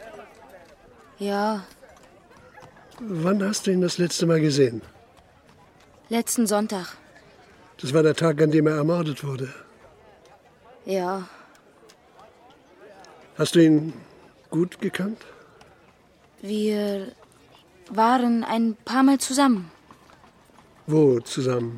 Ja. Wann hast du ihn das letzte Mal gesehen? Letzten Sonntag. Das war der Tag, an dem er ermordet wurde. Ja. Hast du ihn gut gekannt? Wir waren ein paar Mal zusammen. Wo zusammen?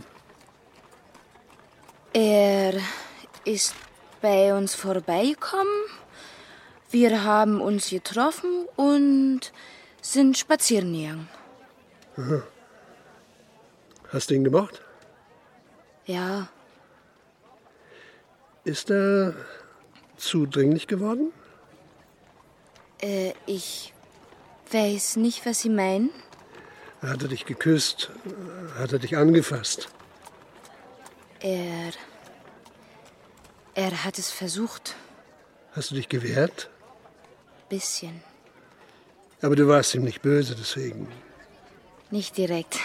Er ist bei uns vorbeigekommen. Wir haben uns getroffen und sind spazieren gegangen. Aha. Hast du ihn gemocht? Ja. Ist er zudringlich geworden? Äh, ich weiß nicht, was Sie meinen. Hat er dich geküsst? Hat er dich angefasst? Er... Er hat es versucht. Hast du dich gewehrt? Bisschen. Aber du warst ihm nicht böse, deswegen. Nicht direkt.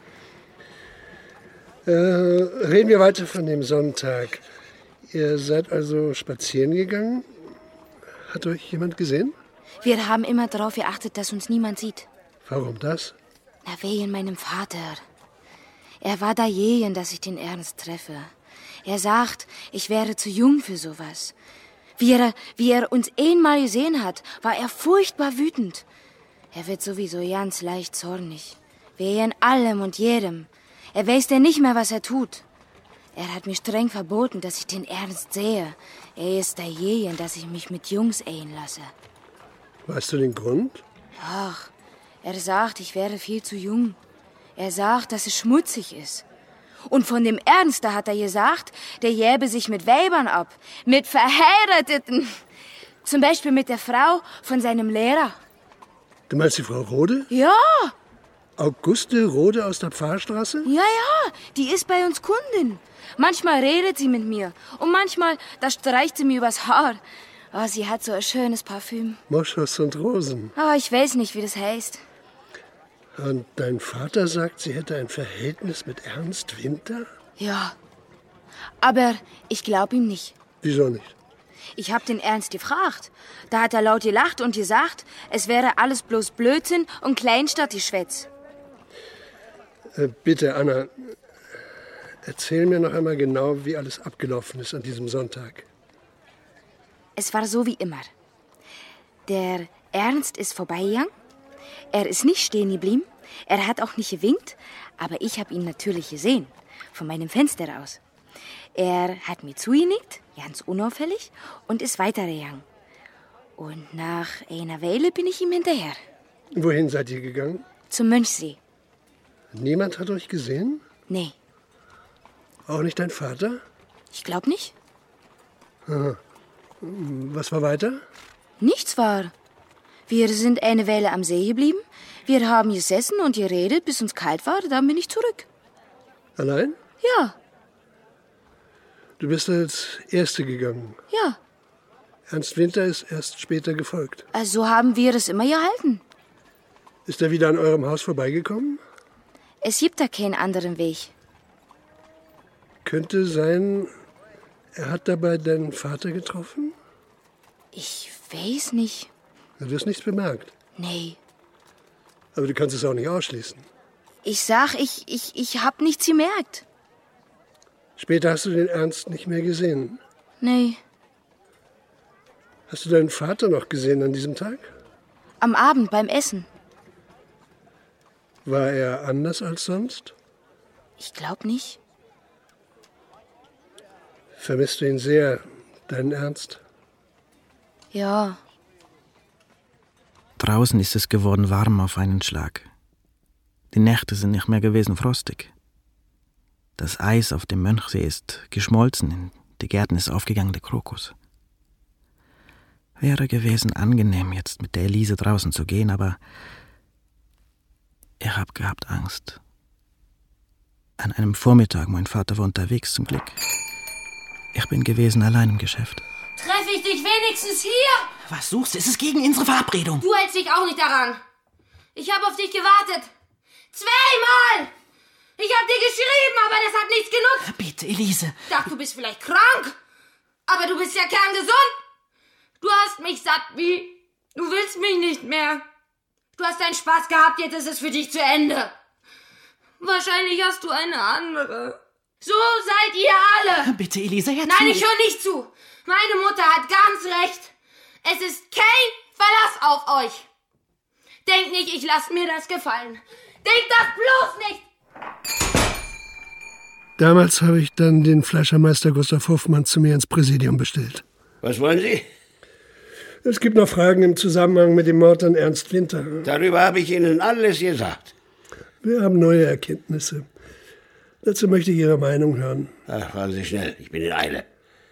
Äh, reden wir weiter von dem Sonntag. Ihr seid also spazieren gegangen? Hat euch jemand gesehen? Wir haben immer darauf geachtet, dass uns niemand sieht. Warum das? Na, wegen meinem Vater. Er war dagegen, dass ich den Ernst treffe. Er sagt, ich wäre zu jung für sowas. Wie er, wie er uns einmal gesehen hat, war er furchtbar wütend. Er wird sowieso ganz leicht zornig. Wegen allem und jedem. Er weiß denn nicht mehr, was er tut. Er hat mir streng verboten, dass ich den Ernst sehe. Er ist dagegen, dass ich mich mit Jungs einlasse. Weißt du den Grund? Ach, er sagt, ich wäre viel zu jung. Er sagt, dass es schmutzig ist. Und von dem Ernst, da hat er gesagt, der jäbe sich mit Weibern ab. Mit Verheirateten. Zum Beispiel mit der Frau von seinem Lehrer. Du meinst die Frau Rode? Ja. Auguste Rode aus der Pfarrstraße? Ja, ja, die ist bei uns Kundin. Manchmal redet sie mit mir. Und manchmal, da streicht sie mir übers Haar. Oh, sie hat so ein schönes Parfüm. Moschus und Rosen. Oh, ich weiß nicht, wie das heißt. Und dein Vater sagt, sie hätte ein Verhältnis mit Ernst Winter? Ja. Aber ich glaube ihm nicht. Wieso nicht? Ich hab den Ernst gefragt. Da hat er laut gelacht und gesagt, es wäre alles bloß Blödsinn und Kleinstadtgeschwätz. Äh, bitte, Anna, erzähl mir noch einmal genau, wie alles abgelaufen ist an diesem Sonntag. Es war so wie immer. Der Ernst ist vorbeigegangen. Er ist nicht stehen geblieben. Er hat auch nicht gewinkt. Aber ich habe ihn natürlich gesehen. Von meinem Fenster aus. Er hat mir zugenickt, ganz unauffällig, und ist weitergegangen. Und nach einer Weile bin ich ihm hinterher. Wohin seid ihr gegangen? Zum Mönchsee. Niemand hat euch gesehen? Nee. Auch nicht dein Vater? Ich glaube nicht. Aha. Was war weiter? Nichts war. Wir sind eine Weile am See geblieben. Wir haben gesessen und geredet, bis uns kalt war. Dann bin ich zurück. Allein? Ja. Du bist als Erste gegangen? Ja. Ernst Winter ist erst später gefolgt. Also haben wir es immer gehalten. Ist er wieder an eurem Haus vorbeigekommen? Es gibt da keinen anderen Weg. Könnte sein, er hat dabei deinen Vater getroffen? Ich weiß nicht. Du hast nichts bemerkt? Nee. Aber du kannst es auch nicht ausschließen. Ich sag, ich, ich, ich hab nichts gemerkt. Später hast du den Ernst nicht mehr gesehen? Nee. Hast du deinen Vater noch gesehen an diesem Tag? Am Abend beim Essen. War er anders als sonst? Ich glaub nicht. Vermisst du ihn sehr, deinen Ernst? Ja. Draußen ist es geworden warm auf einen Schlag. Die Nächte sind nicht mehr gewesen frostig. Das Eis auf dem Mönchsee ist geschmolzen, in die Gärten ist aufgegangen der Krokus. Wäre gewesen angenehm, jetzt mit der Elise draußen zu gehen, aber ich hab gehabt Angst. An einem Vormittag, mein Vater war unterwegs zum Glück. Ich bin gewesen allein im Geschäft. Treffe ich dich wenigstens hier? Was suchst du? Es ist gegen unsere Verabredung. Du hältst dich auch nicht daran. Ich habe auf dich gewartet. Zweimal! Ich habe dir geschrieben, aber das hat nichts genutzt. Bitte, Elise. Ich dachte, du bist vielleicht krank. Aber du bist ja kerngesund. Du hast mich satt, wie? Du willst mich nicht mehr. Du hast deinen Spaß gehabt, jetzt ist es für dich zu Ende. Wahrscheinlich hast du eine andere. So seid ihr alle. Bitte, Elise, jetzt. Nein, ich höre nicht zu. Meine Mutter hat ganz recht. Es ist kein Verlass auf euch. Denkt nicht, ich lasse mir das gefallen. Denkt das bloß nicht. Damals habe ich dann den Fleischermeister Gustav Hoffmann zu mir ins Präsidium bestellt. Was wollen Sie? Es gibt noch Fragen im Zusammenhang mit dem Mord an Ernst Winter. Darüber habe ich Ihnen alles gesagt. Wir haben neue Erkenntnisse. Dazu möchte ich Ihre Meinung hören. Ach, fahren Sie schnell, ich bin in Eile.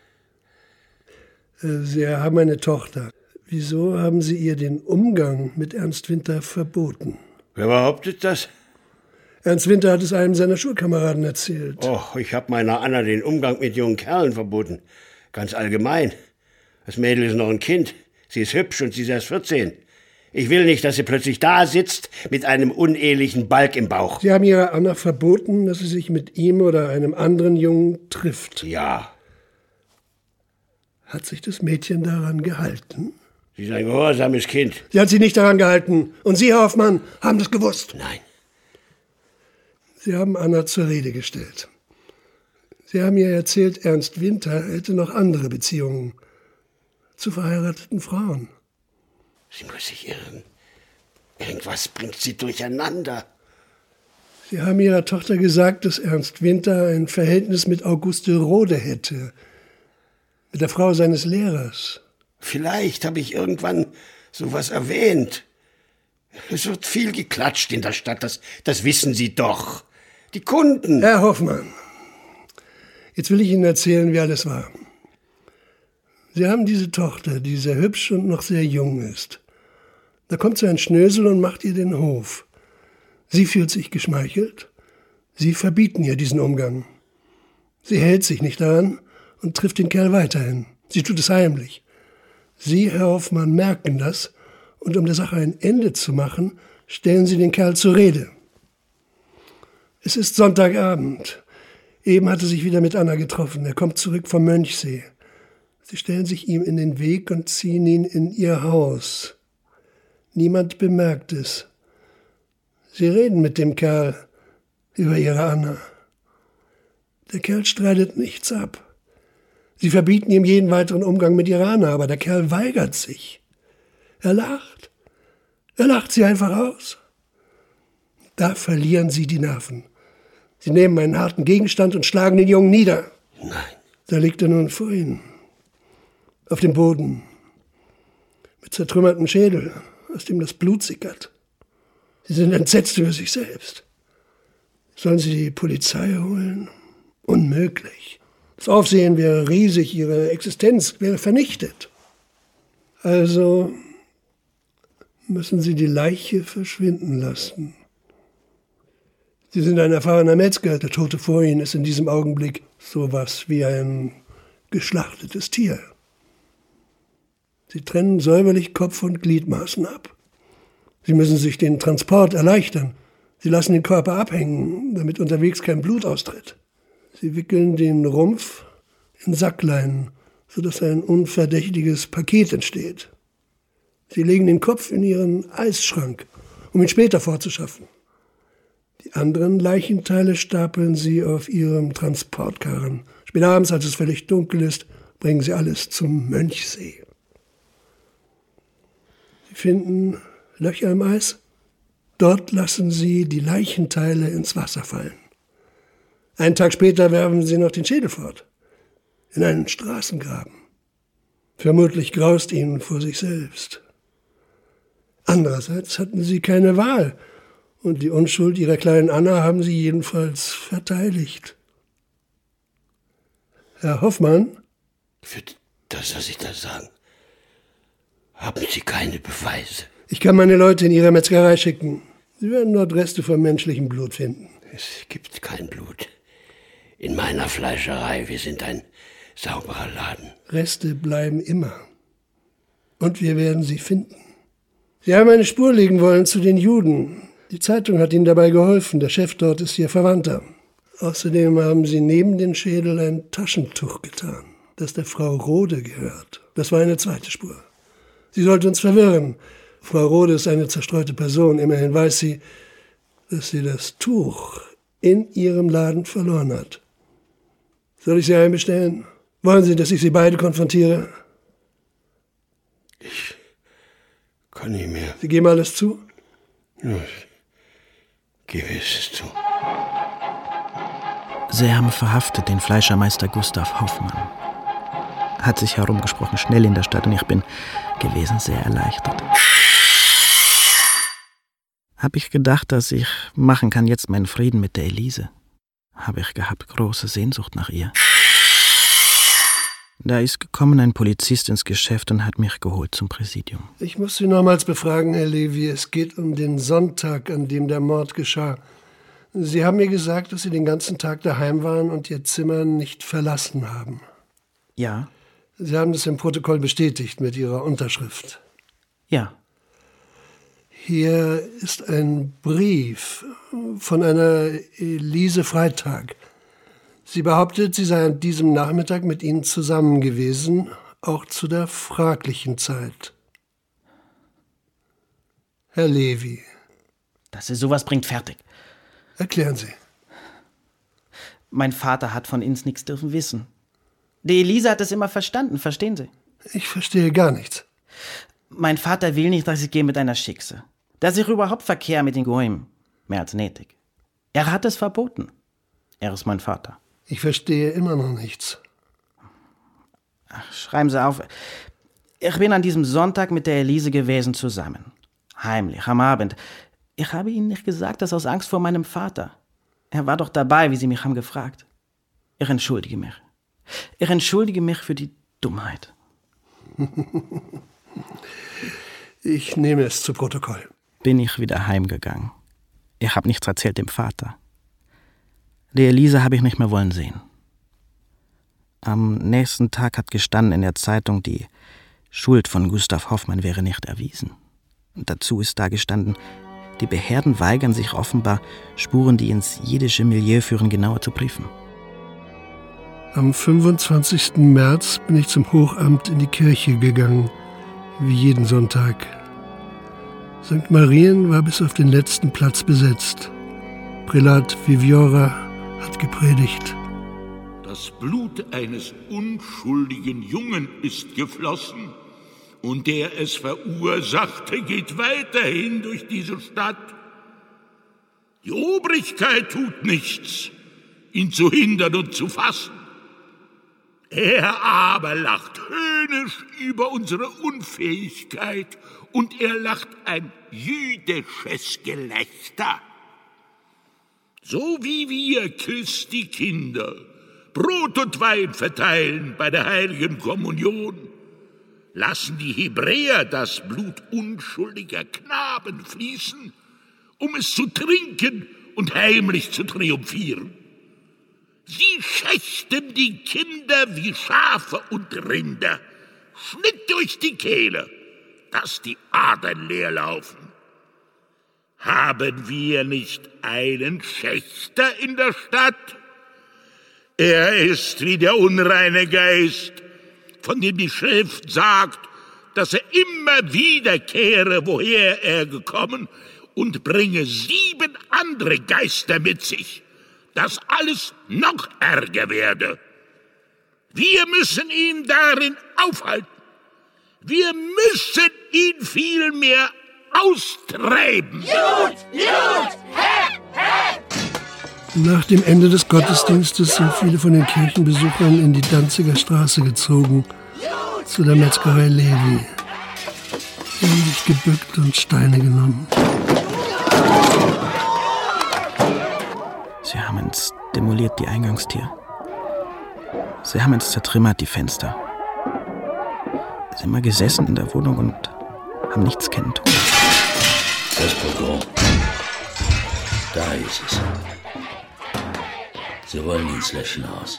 Sie haben eine Tochter. Wieso haben Sie ihr den Umgang mit Ernst Winter verboten? Wer behauptet das? Ernst Winter hat es einem seiner Schulkameraden erzählt. Och, ich habe meiner Anna den Umgang mit jungen Kerlen verboten. Ganz allgemein. Das Mädel ist noch ein Kind. Sie ist hübsch und sie ist erst vierzehn. Ich will nicht, dass sie plötzlich da sitzt mit einem unehelichen Balk im Bauch. Sie haben Ihrer Anna verboten, dass sie sich mit ihm oder einem anderen Jungen trifft. Ja. Hat sich das Mädchen daran gehalten? Sie ist ein gehorsames Kind. Sie hat sich nicht daran gehalten. Und Sie, Herr Hoffmann, haben das gewusst. Nein. Sie haben Anna zur Rede gestellt. Sie haben ihr erzählt, Ernst Winter hätte noch andere Beziehungen zu verheirateten Frauen. Sie muss sich irren. Irgendwas bringt sie durcheinander. Sie haben Ihrer Tochter gesagt, dass Ernst Winter ein Verhältnis mit Auguste Rode hätte. Mit der Frau seines Lehrers. Vielleicht habe ich irgendwann sowas erwähnt. Es wird viel geklatscht in der Stadt, das, das wissen Sie doch. Die Kunden. Herr Hoffmann, jetzt will ich Ihnen erzählen, wie alles war. Sie haben diese Tochter, die sehr hübsch und noch sehr jung ist. Da kommt so ein Schnösel und macht ihr den Hof. Sie fühlt sich geschmeichelt. Sie verbieten ihr diesen Umgang. Sie hält sich nicht daran und trifft den Kerl weiterhin. Sie tut es heimlich. Sie, Herr Hoffmann, merken das und um der Sache ein Ende zu machen, stellen Sie den Kerl zur Rede. Es ist Sonntagabend. Eben hatte sich wieder mit Anna getroffen. Er kommt zurück vom Mönchsee. Sie stellen sich ihm in den Weg und ziehen ihn in ihr Haus. Niemand bemerkt es. Sie reden mit dem Kerl über ihre Anna. Der Kerl streitet nichts ab. Sie verbieten ihm jeden weiteren Umgang mit ihrer Anna, aber der Kerl weigert sich. Er lacht. Er lacht sie einfach aus. Da verlieren sie die Nerven. Sie nehmen einen harten Gegenstand und schlagen den Jungen nieder. Nein. Da liegt er nun vor ihnen. Auf dem Boden. Mit zertrümmertem Schädel, aus dem das Blut sickert. Sie sind entsetzt über sich selbst. Sollen sie die Polizei holen? Unmöglich. Das Aufsehen wäre riesig, ihre Existenz wäre vernichtet. Also müssen sie die Leiche verschwinden lassen. Sie sind ein erfahrener Metzger, der Tote vor Ihnen ist in diesem Augenblick sowas wie ein geschlachtetes Tier. Sie trennen säuberlich Kopf und Gliedmaßen ab. Sie müssen sich den Transport erleichtern. Sie lassen den Körper abhängen, damit unterwegs kein Blut austritt. Sie wickeln den Rumpf in Sackleinen, sodass ein unverdächtiges Paket entsteht. Sie legen den Kopf in ihren Eisschrank, um ihn später fortzuschaffen. Die anderen Leichenteile stapeln sie auf ihrem Transportkarren. Spät abends, als es völlig dunkel ist, bringen sie alles zum Mönchsee. Sie finden Löcher im Eis. Dort lassen sie die Leichenteile ins Wasser fallen. Einen Tag später werfen sie noch den Schädel fort. In einen Straßengraben. Vermutlich graust ihnen vor sich selbst. Andererseits hatten sie keine Wahl. Und die Unschuld ihrer kleinen Anna haben sie jedenfalls verteidigt. Herr Hoffmann? Für das, was Sie da sagen, haben Sie keine Beweise. Ich kann meine Leute in Ihre Metzgerei schicken. Sie werden dort Reste von menschlichem Blut finden. Es gibt kein Blut. In meiner Fleischerei, wir sind ein sauberer Laden. Reste bleiben immer. Und wir werden sie finden. Sie haben eine Spur legen wollen zu den Juden. Die Zeitung hat Ihnen dabei geholfen. Der Chef dort ist Ihr Verwandter. Außerdem haben Sie neben den Schädel ein Taschentuch getan, das der Frau Rode gehört. Das war eine zweite Spur. Sie sollte uns verwirren. Frau Rode ist eine zerstreute Person. Immerhin weiß sie, dass sie das Tuch in ihrem Laden verloren hat. Soll ich Sie einbestellen? Wollen Sie, dass ich Sie beide konfrontiere? Ich kann nicht mehr. Sie geben alles zu? Ja, ich gebe es zu. Sie haben verhaftet den Fleischermeister Gustav Hoffmann. Hat sich herumgesprochen, schnell in der Stadt, und ich bin gewesen sehr erleichtert. Hab ich gedacht, dass ich machen kann jetzt meinen Frieden mit der Elise. Habe ich gehabt große Sehnsucht nach ihr. Da ist gekommen ein Polizist ins Geschäft und hat mich geholt zum Präsidium. Ich muss Sie nochmals befragen, Herr Levy. Es geht um den Sonntag, an dem der Mord geschah. Sie haben mir gesagt, dass Sie den ganzen Tag daheim waren und Ihr Zimmer nicht verlassen haben. Ja. Sie haben das im Protokoll bestätigt mit Ihrer Unterschrift. Ja. Hier ist ein Brief von einer Elise Freitag. Sie behauptet, sie sei an diesem Nachmittag mit Ihnen zusammen gewesen, auch zu der fraglichen Zeit. Herr Levy. Dass Sie sowas bringt, fertig. Erklären Sie. Mein Vater hat von Ihnen nichts dürfen wissen. Die Elise hat es immer verstanden, verstehen Sie? Ich verstehe gar nichts. Mein Vater will nicht, dass ich gehe mit einer Schickse. Dass ich überhaupt verkehre mit den Goyim. Mehr als nötig. Er hat es verboten. Er ist mein Vater. Ich verstehe immer noch nichts. Ach, schreiben Sie auf. Ich bin an diesem Sonntag mit der Elise gewesen zusammen. Heimlich, am Abend. Ich habe Ihnen nicht gesagt, das aus Angst vor meinem Vater. Er war doch dabei, wie Sie mich haben gefragt. Ich entschuldige mich. Ich entschuldige mich für die Dummheit. Ich nehme es zu Protokoll. Bin ich wieder heimgegangen. Ich habe nichts erzählt dem Vater. Die Elise habe ich nicht mehr wollen sehen. Am nächsten Tag hat gestanden in der Zeitung, die Schuld von Gustav Hoffmann wäre nicht erwiesen. Und dazu ist da gestanden, die Behörden weigern sich offenbar, Spuren, die ins jiddische Milieu führen, genauer zu prüfen. Am fünfundzwanzigsten März bin ich zum Hochamt in die Kirche gegangen, wie jeden Sonntag. Sankt Marien war bis auf den letzten Platz besetzt. Prälat Viviora hat gepredigt. Das Blut eines unschuldigen Jungen ist geflossen, und der es verursachte, geht weiterhin durch diese Stadt. Die Obrigkeit tut nichts, ihn zu hindern und zu fassen. Er aber lacht höhnisch über unsere Unfähigkeit, und er lacht ein jüdisches Gelächter. So wie wir Christi Kinder Brot und Wein verteilen bei der heiligen Kommunion, lassen die Hebräer das Blut unschuldiger Knaben fließen, um es zu trinken und heimlich zu triumphieren. Sie schächten die Kinder wie Schafe und Rinder, Schnitt durch die Kehle, dass die Adern leer laufen. Haben wir nicht einen Schächter in der Stadt? Er ist wie der unreine Geist, von dem die Schrift sagt, dass er immer wiederkehre, woher er gekommen, und bringe sieben andere Geister mit sich, dass alles noch ärger werde. Wir müssen ihn darin aufhalten. Wir müssen ihn vielmehr austreiben. Jud, Jud, Herr, Herr! Nach dem Ende des Gottesdienstes sind viele von den Kirchenbesuchern in die Danziger Straße gezogen, zu der Metzgerei Levy. Sie haben sich gebückt und Steine genommen. Sie haben uns demoliert, die Eingangstür. Sie haben uns zertrümmert, die Fenster. Sie sind mal gesessen in der Wohnung und haben nichts kennen tun. Das Pogrom. Da ist es. Sie wollen ins Löschenhaus.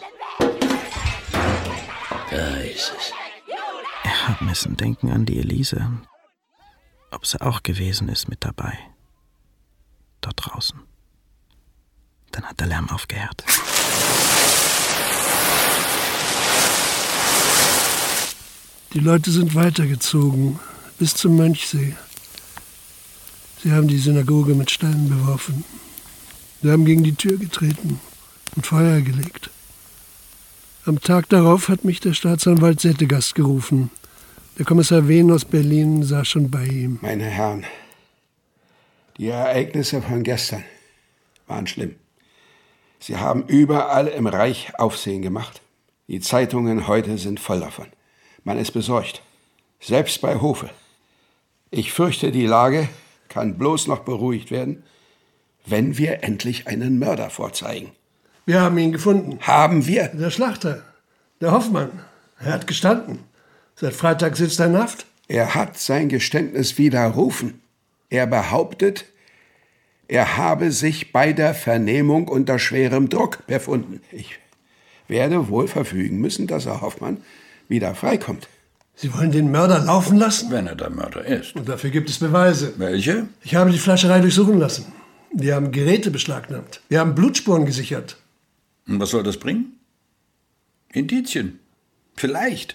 Da ist es. Ich hab müssen denken an die Elise. Ob sie auch gewesen ist mit dabei. Dort draußen. Dann hat der Lärm aufgehört. Die Leute sind weitergezogen, bis zum Mönchsee. Sie haben die Synagoge mit Steinen beworfen. Sie haben gegen die Tür getreten und Feuer gelegt. Am Tag darauf hat mich der Staatsanwalt Settegast gerufen. Der Kommissar Wehn aus Berlin saß schon bei ihm. Meine Herren, die Ereignisse von gestern waren schlimm. Sie haben überall im Reich Aufsehen gemacht. Die Zeitungen heute sind voll davon. Man ist besorgt, selbst bei Hofe. Ich fürchte, die Lage kann bloß noch beruhigt werden, wenn wir endlich einen Mörder vorzeigen. Wir haben ihn gefunden. Haben wir? Der Schlachter, der Hoffmann. Er hat gestanden. Seit Freitag sitzt er in Haft. Er hat sein Geständnis widerrufen. Er behauptet, er habe sich bei der Vernehmung unter schwerem Druck befunden. Ich werde wohl verfügen müssen, dass Herr Hoffmann wieder freikommt. Sie wollen den Mörder laufen lassen? Wenn er der Mörder ist. Und dafür gibt es Beweise. Welche? Ich habe die Fleischerei durchsuchen lassen. Wir haben Geräte beschlagnahmt. Wir haben Blutspuren gesichert. Und was soll das bringen? Indizien. Vielleicht.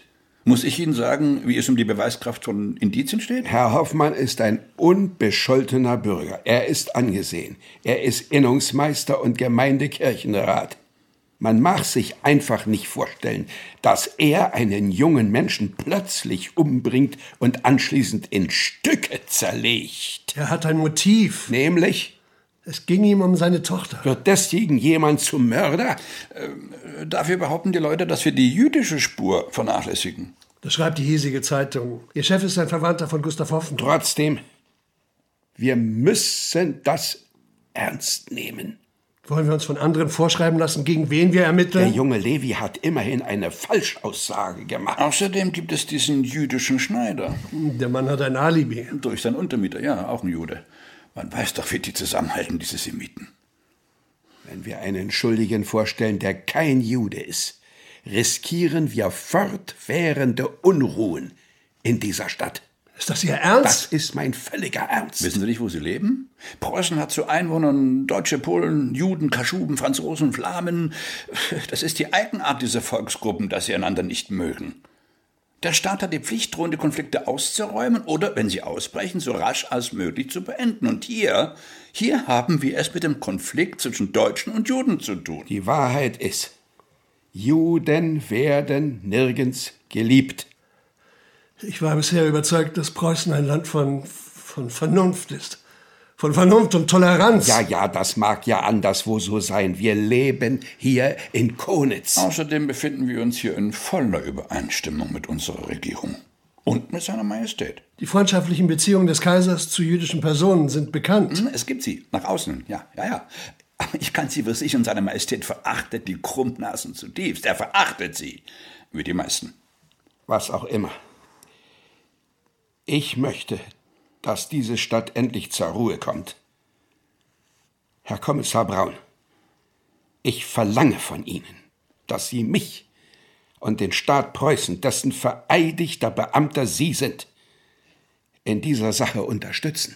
Muss ich Ihnen sagen, wie es um die Beweiskraft von Indizien steht? Herr Hoffmann ist ein unbescholtener Bürger. Er ist angesehen. Er ist Innungsmeister und Gemeindekirchenrat. Man mag sich einfach nicht vorstellen, dass er einen jungen Menschen plötzlich umbringt und anschließend in Stücke zerlegt. Er hat ein Motiv. Nämlich? Es ging ihm um seine Tochter. Wird deswegen jemand zum Mörder? Äh, dafür behaupten die Leute, dass wir die jüdische Spur vernachlässigen. Das schreibt die hiesige Zeitung. Ihr Chef ist ein Verwandter von Gustav Hoffmann. Trotzdem, wir müssen das ernst nehmen. Wollen wir uns von anderen vorschreiben lassen, gegen wen wir ermitteln? Der junge Levi hat immerhin eine Falschaussage gemacht. Außerdem gibt es diesen jüdischen Schneider. Der Mann hat ein Alibi. Durch seinen Untermieter, ja, auch ein Jude. Man weiß doch, wie die zusammenhalten, diese Semiten. Wenn wir einen Schuldigen vorstellen, der kein Jude ist, riskieren wir fortwährende Unruhen in dieser Stadt. Ist das Ihr Ernst? Das ist mein völliger Ernst. Wissen Sie nicht, wo Sie leben? Preußen hat zu Einwohnern Deutsche, Polen, Juden, Kaschuben, Franzosen, Flamen. Das ist die Eigenart dieser Volksgruppen, dass sie einander nicht mögen. Der Staat hat die Pflicht, drohende Konflikte auszuräumen oder, wenn sie ausbrechen, so rasch als möglich zu beenden. Und hier, hier haben wir es mit dem Konflikt zwischen Deutschen und Juden zu tun. Die Wahrheit ist, Juden werden nirgends geliebt. Ich war bisher überzeugt, dass Preußen ein Land von, von Vernunft ist. Von Vernunft und Toleranz. Ja, ja, das mag ja anderswo so sein. Wir leben hier in Konitz. Außerdem befinden wir uns hier in voller Übereinstimmung mit unserer Regierung. Und mit seiner Majestät. Die freundschaftlichen Beziehungen des Kaisers zu jüdischen Personen sind bekannt. Es gibt sie, nach außen, ja, ja, ja. Aber ich kann sie für sich und seine Majestät verachtet die Krummnasen zutiefst. Er verachtet sie, wie die meisten. Was auch immer. Ich möchte, dass diese Stadt endlich zur Ruhe kommt. Herr Kommissar Braun, ich verlange von Ihnen, dass Sie mich und den Staat Preußen, dessen vereidigter Beamter Sie sind, in dieser Sache unterstützen.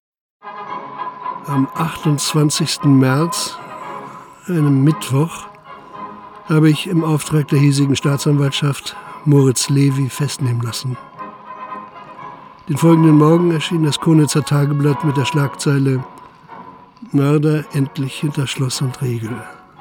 Am achtundzwanzigsten März, einem Mittwoch, habe ich im Auftrag der hiesigen Staatsanwaltschaft Moritz Levi festnehmen lassen. Den folgenden Morgen erschien das Konitzer Tageblatt mit der Schlagzeile »Mörder endlich hinter Schloss und Riegel«.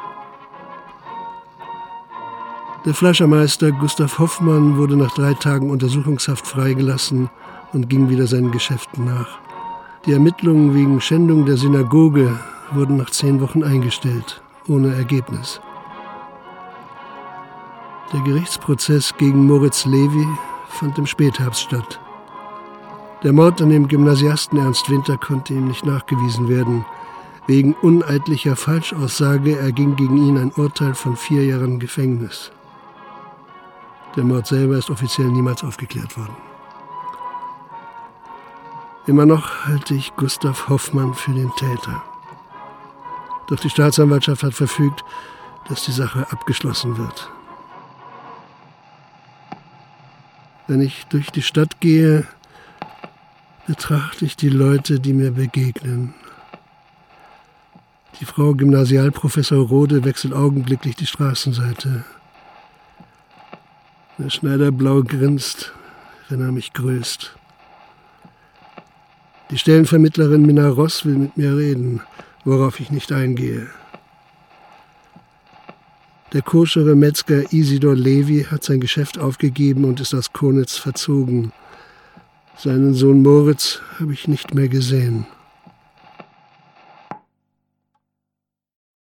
Der Fleischermeister Gustav Hoffmann wurde nach drei Tagen Untersuchungshaft freigelassen und ging wieder seinen Geschäften nach. Die Ermittlungen wegen Schändung der Synagoge wurden nach zehn Wochen eingestellt, ohne Ergebnis. Der Gerichtsprozess gegen Moritz Levi fand im Spätherbst statt. Der Mord an dem Gymnasiasten Ernst Winter konnte ihm nicht nachgewiesen werden. Wegen uneidlicher Falschaussage erging gegen ihn ein Urteil von vier Jahren Gefängnis. Der Mord selber ist offiziell niemals aufgeklärt worden. Immer noch halte ich Gustav Hoffmann für den Täter. Doch die Staatsanwaltschaft hat verfügt, dass die Sache abgeschlossen wird. Wenn ich durch die Stadt gehe, betrachte ich die Leute, die mir begegnen. Die Frau Gymnasialprofessor Rode wechselt augenblicklich die Straßenseite. Der Schneider blau grinst, wenn er mich grüßt. Die Stellenvermittlerin Minna Ross will mit mir reden, worauf ich nicht eingehe. Der koschere Metzger Isidor Levi hat sein Geschäft aufgegeben und ist aus Konitz verzogen. Seinen Sohn Moritz habe ich nicht mehr gesehen.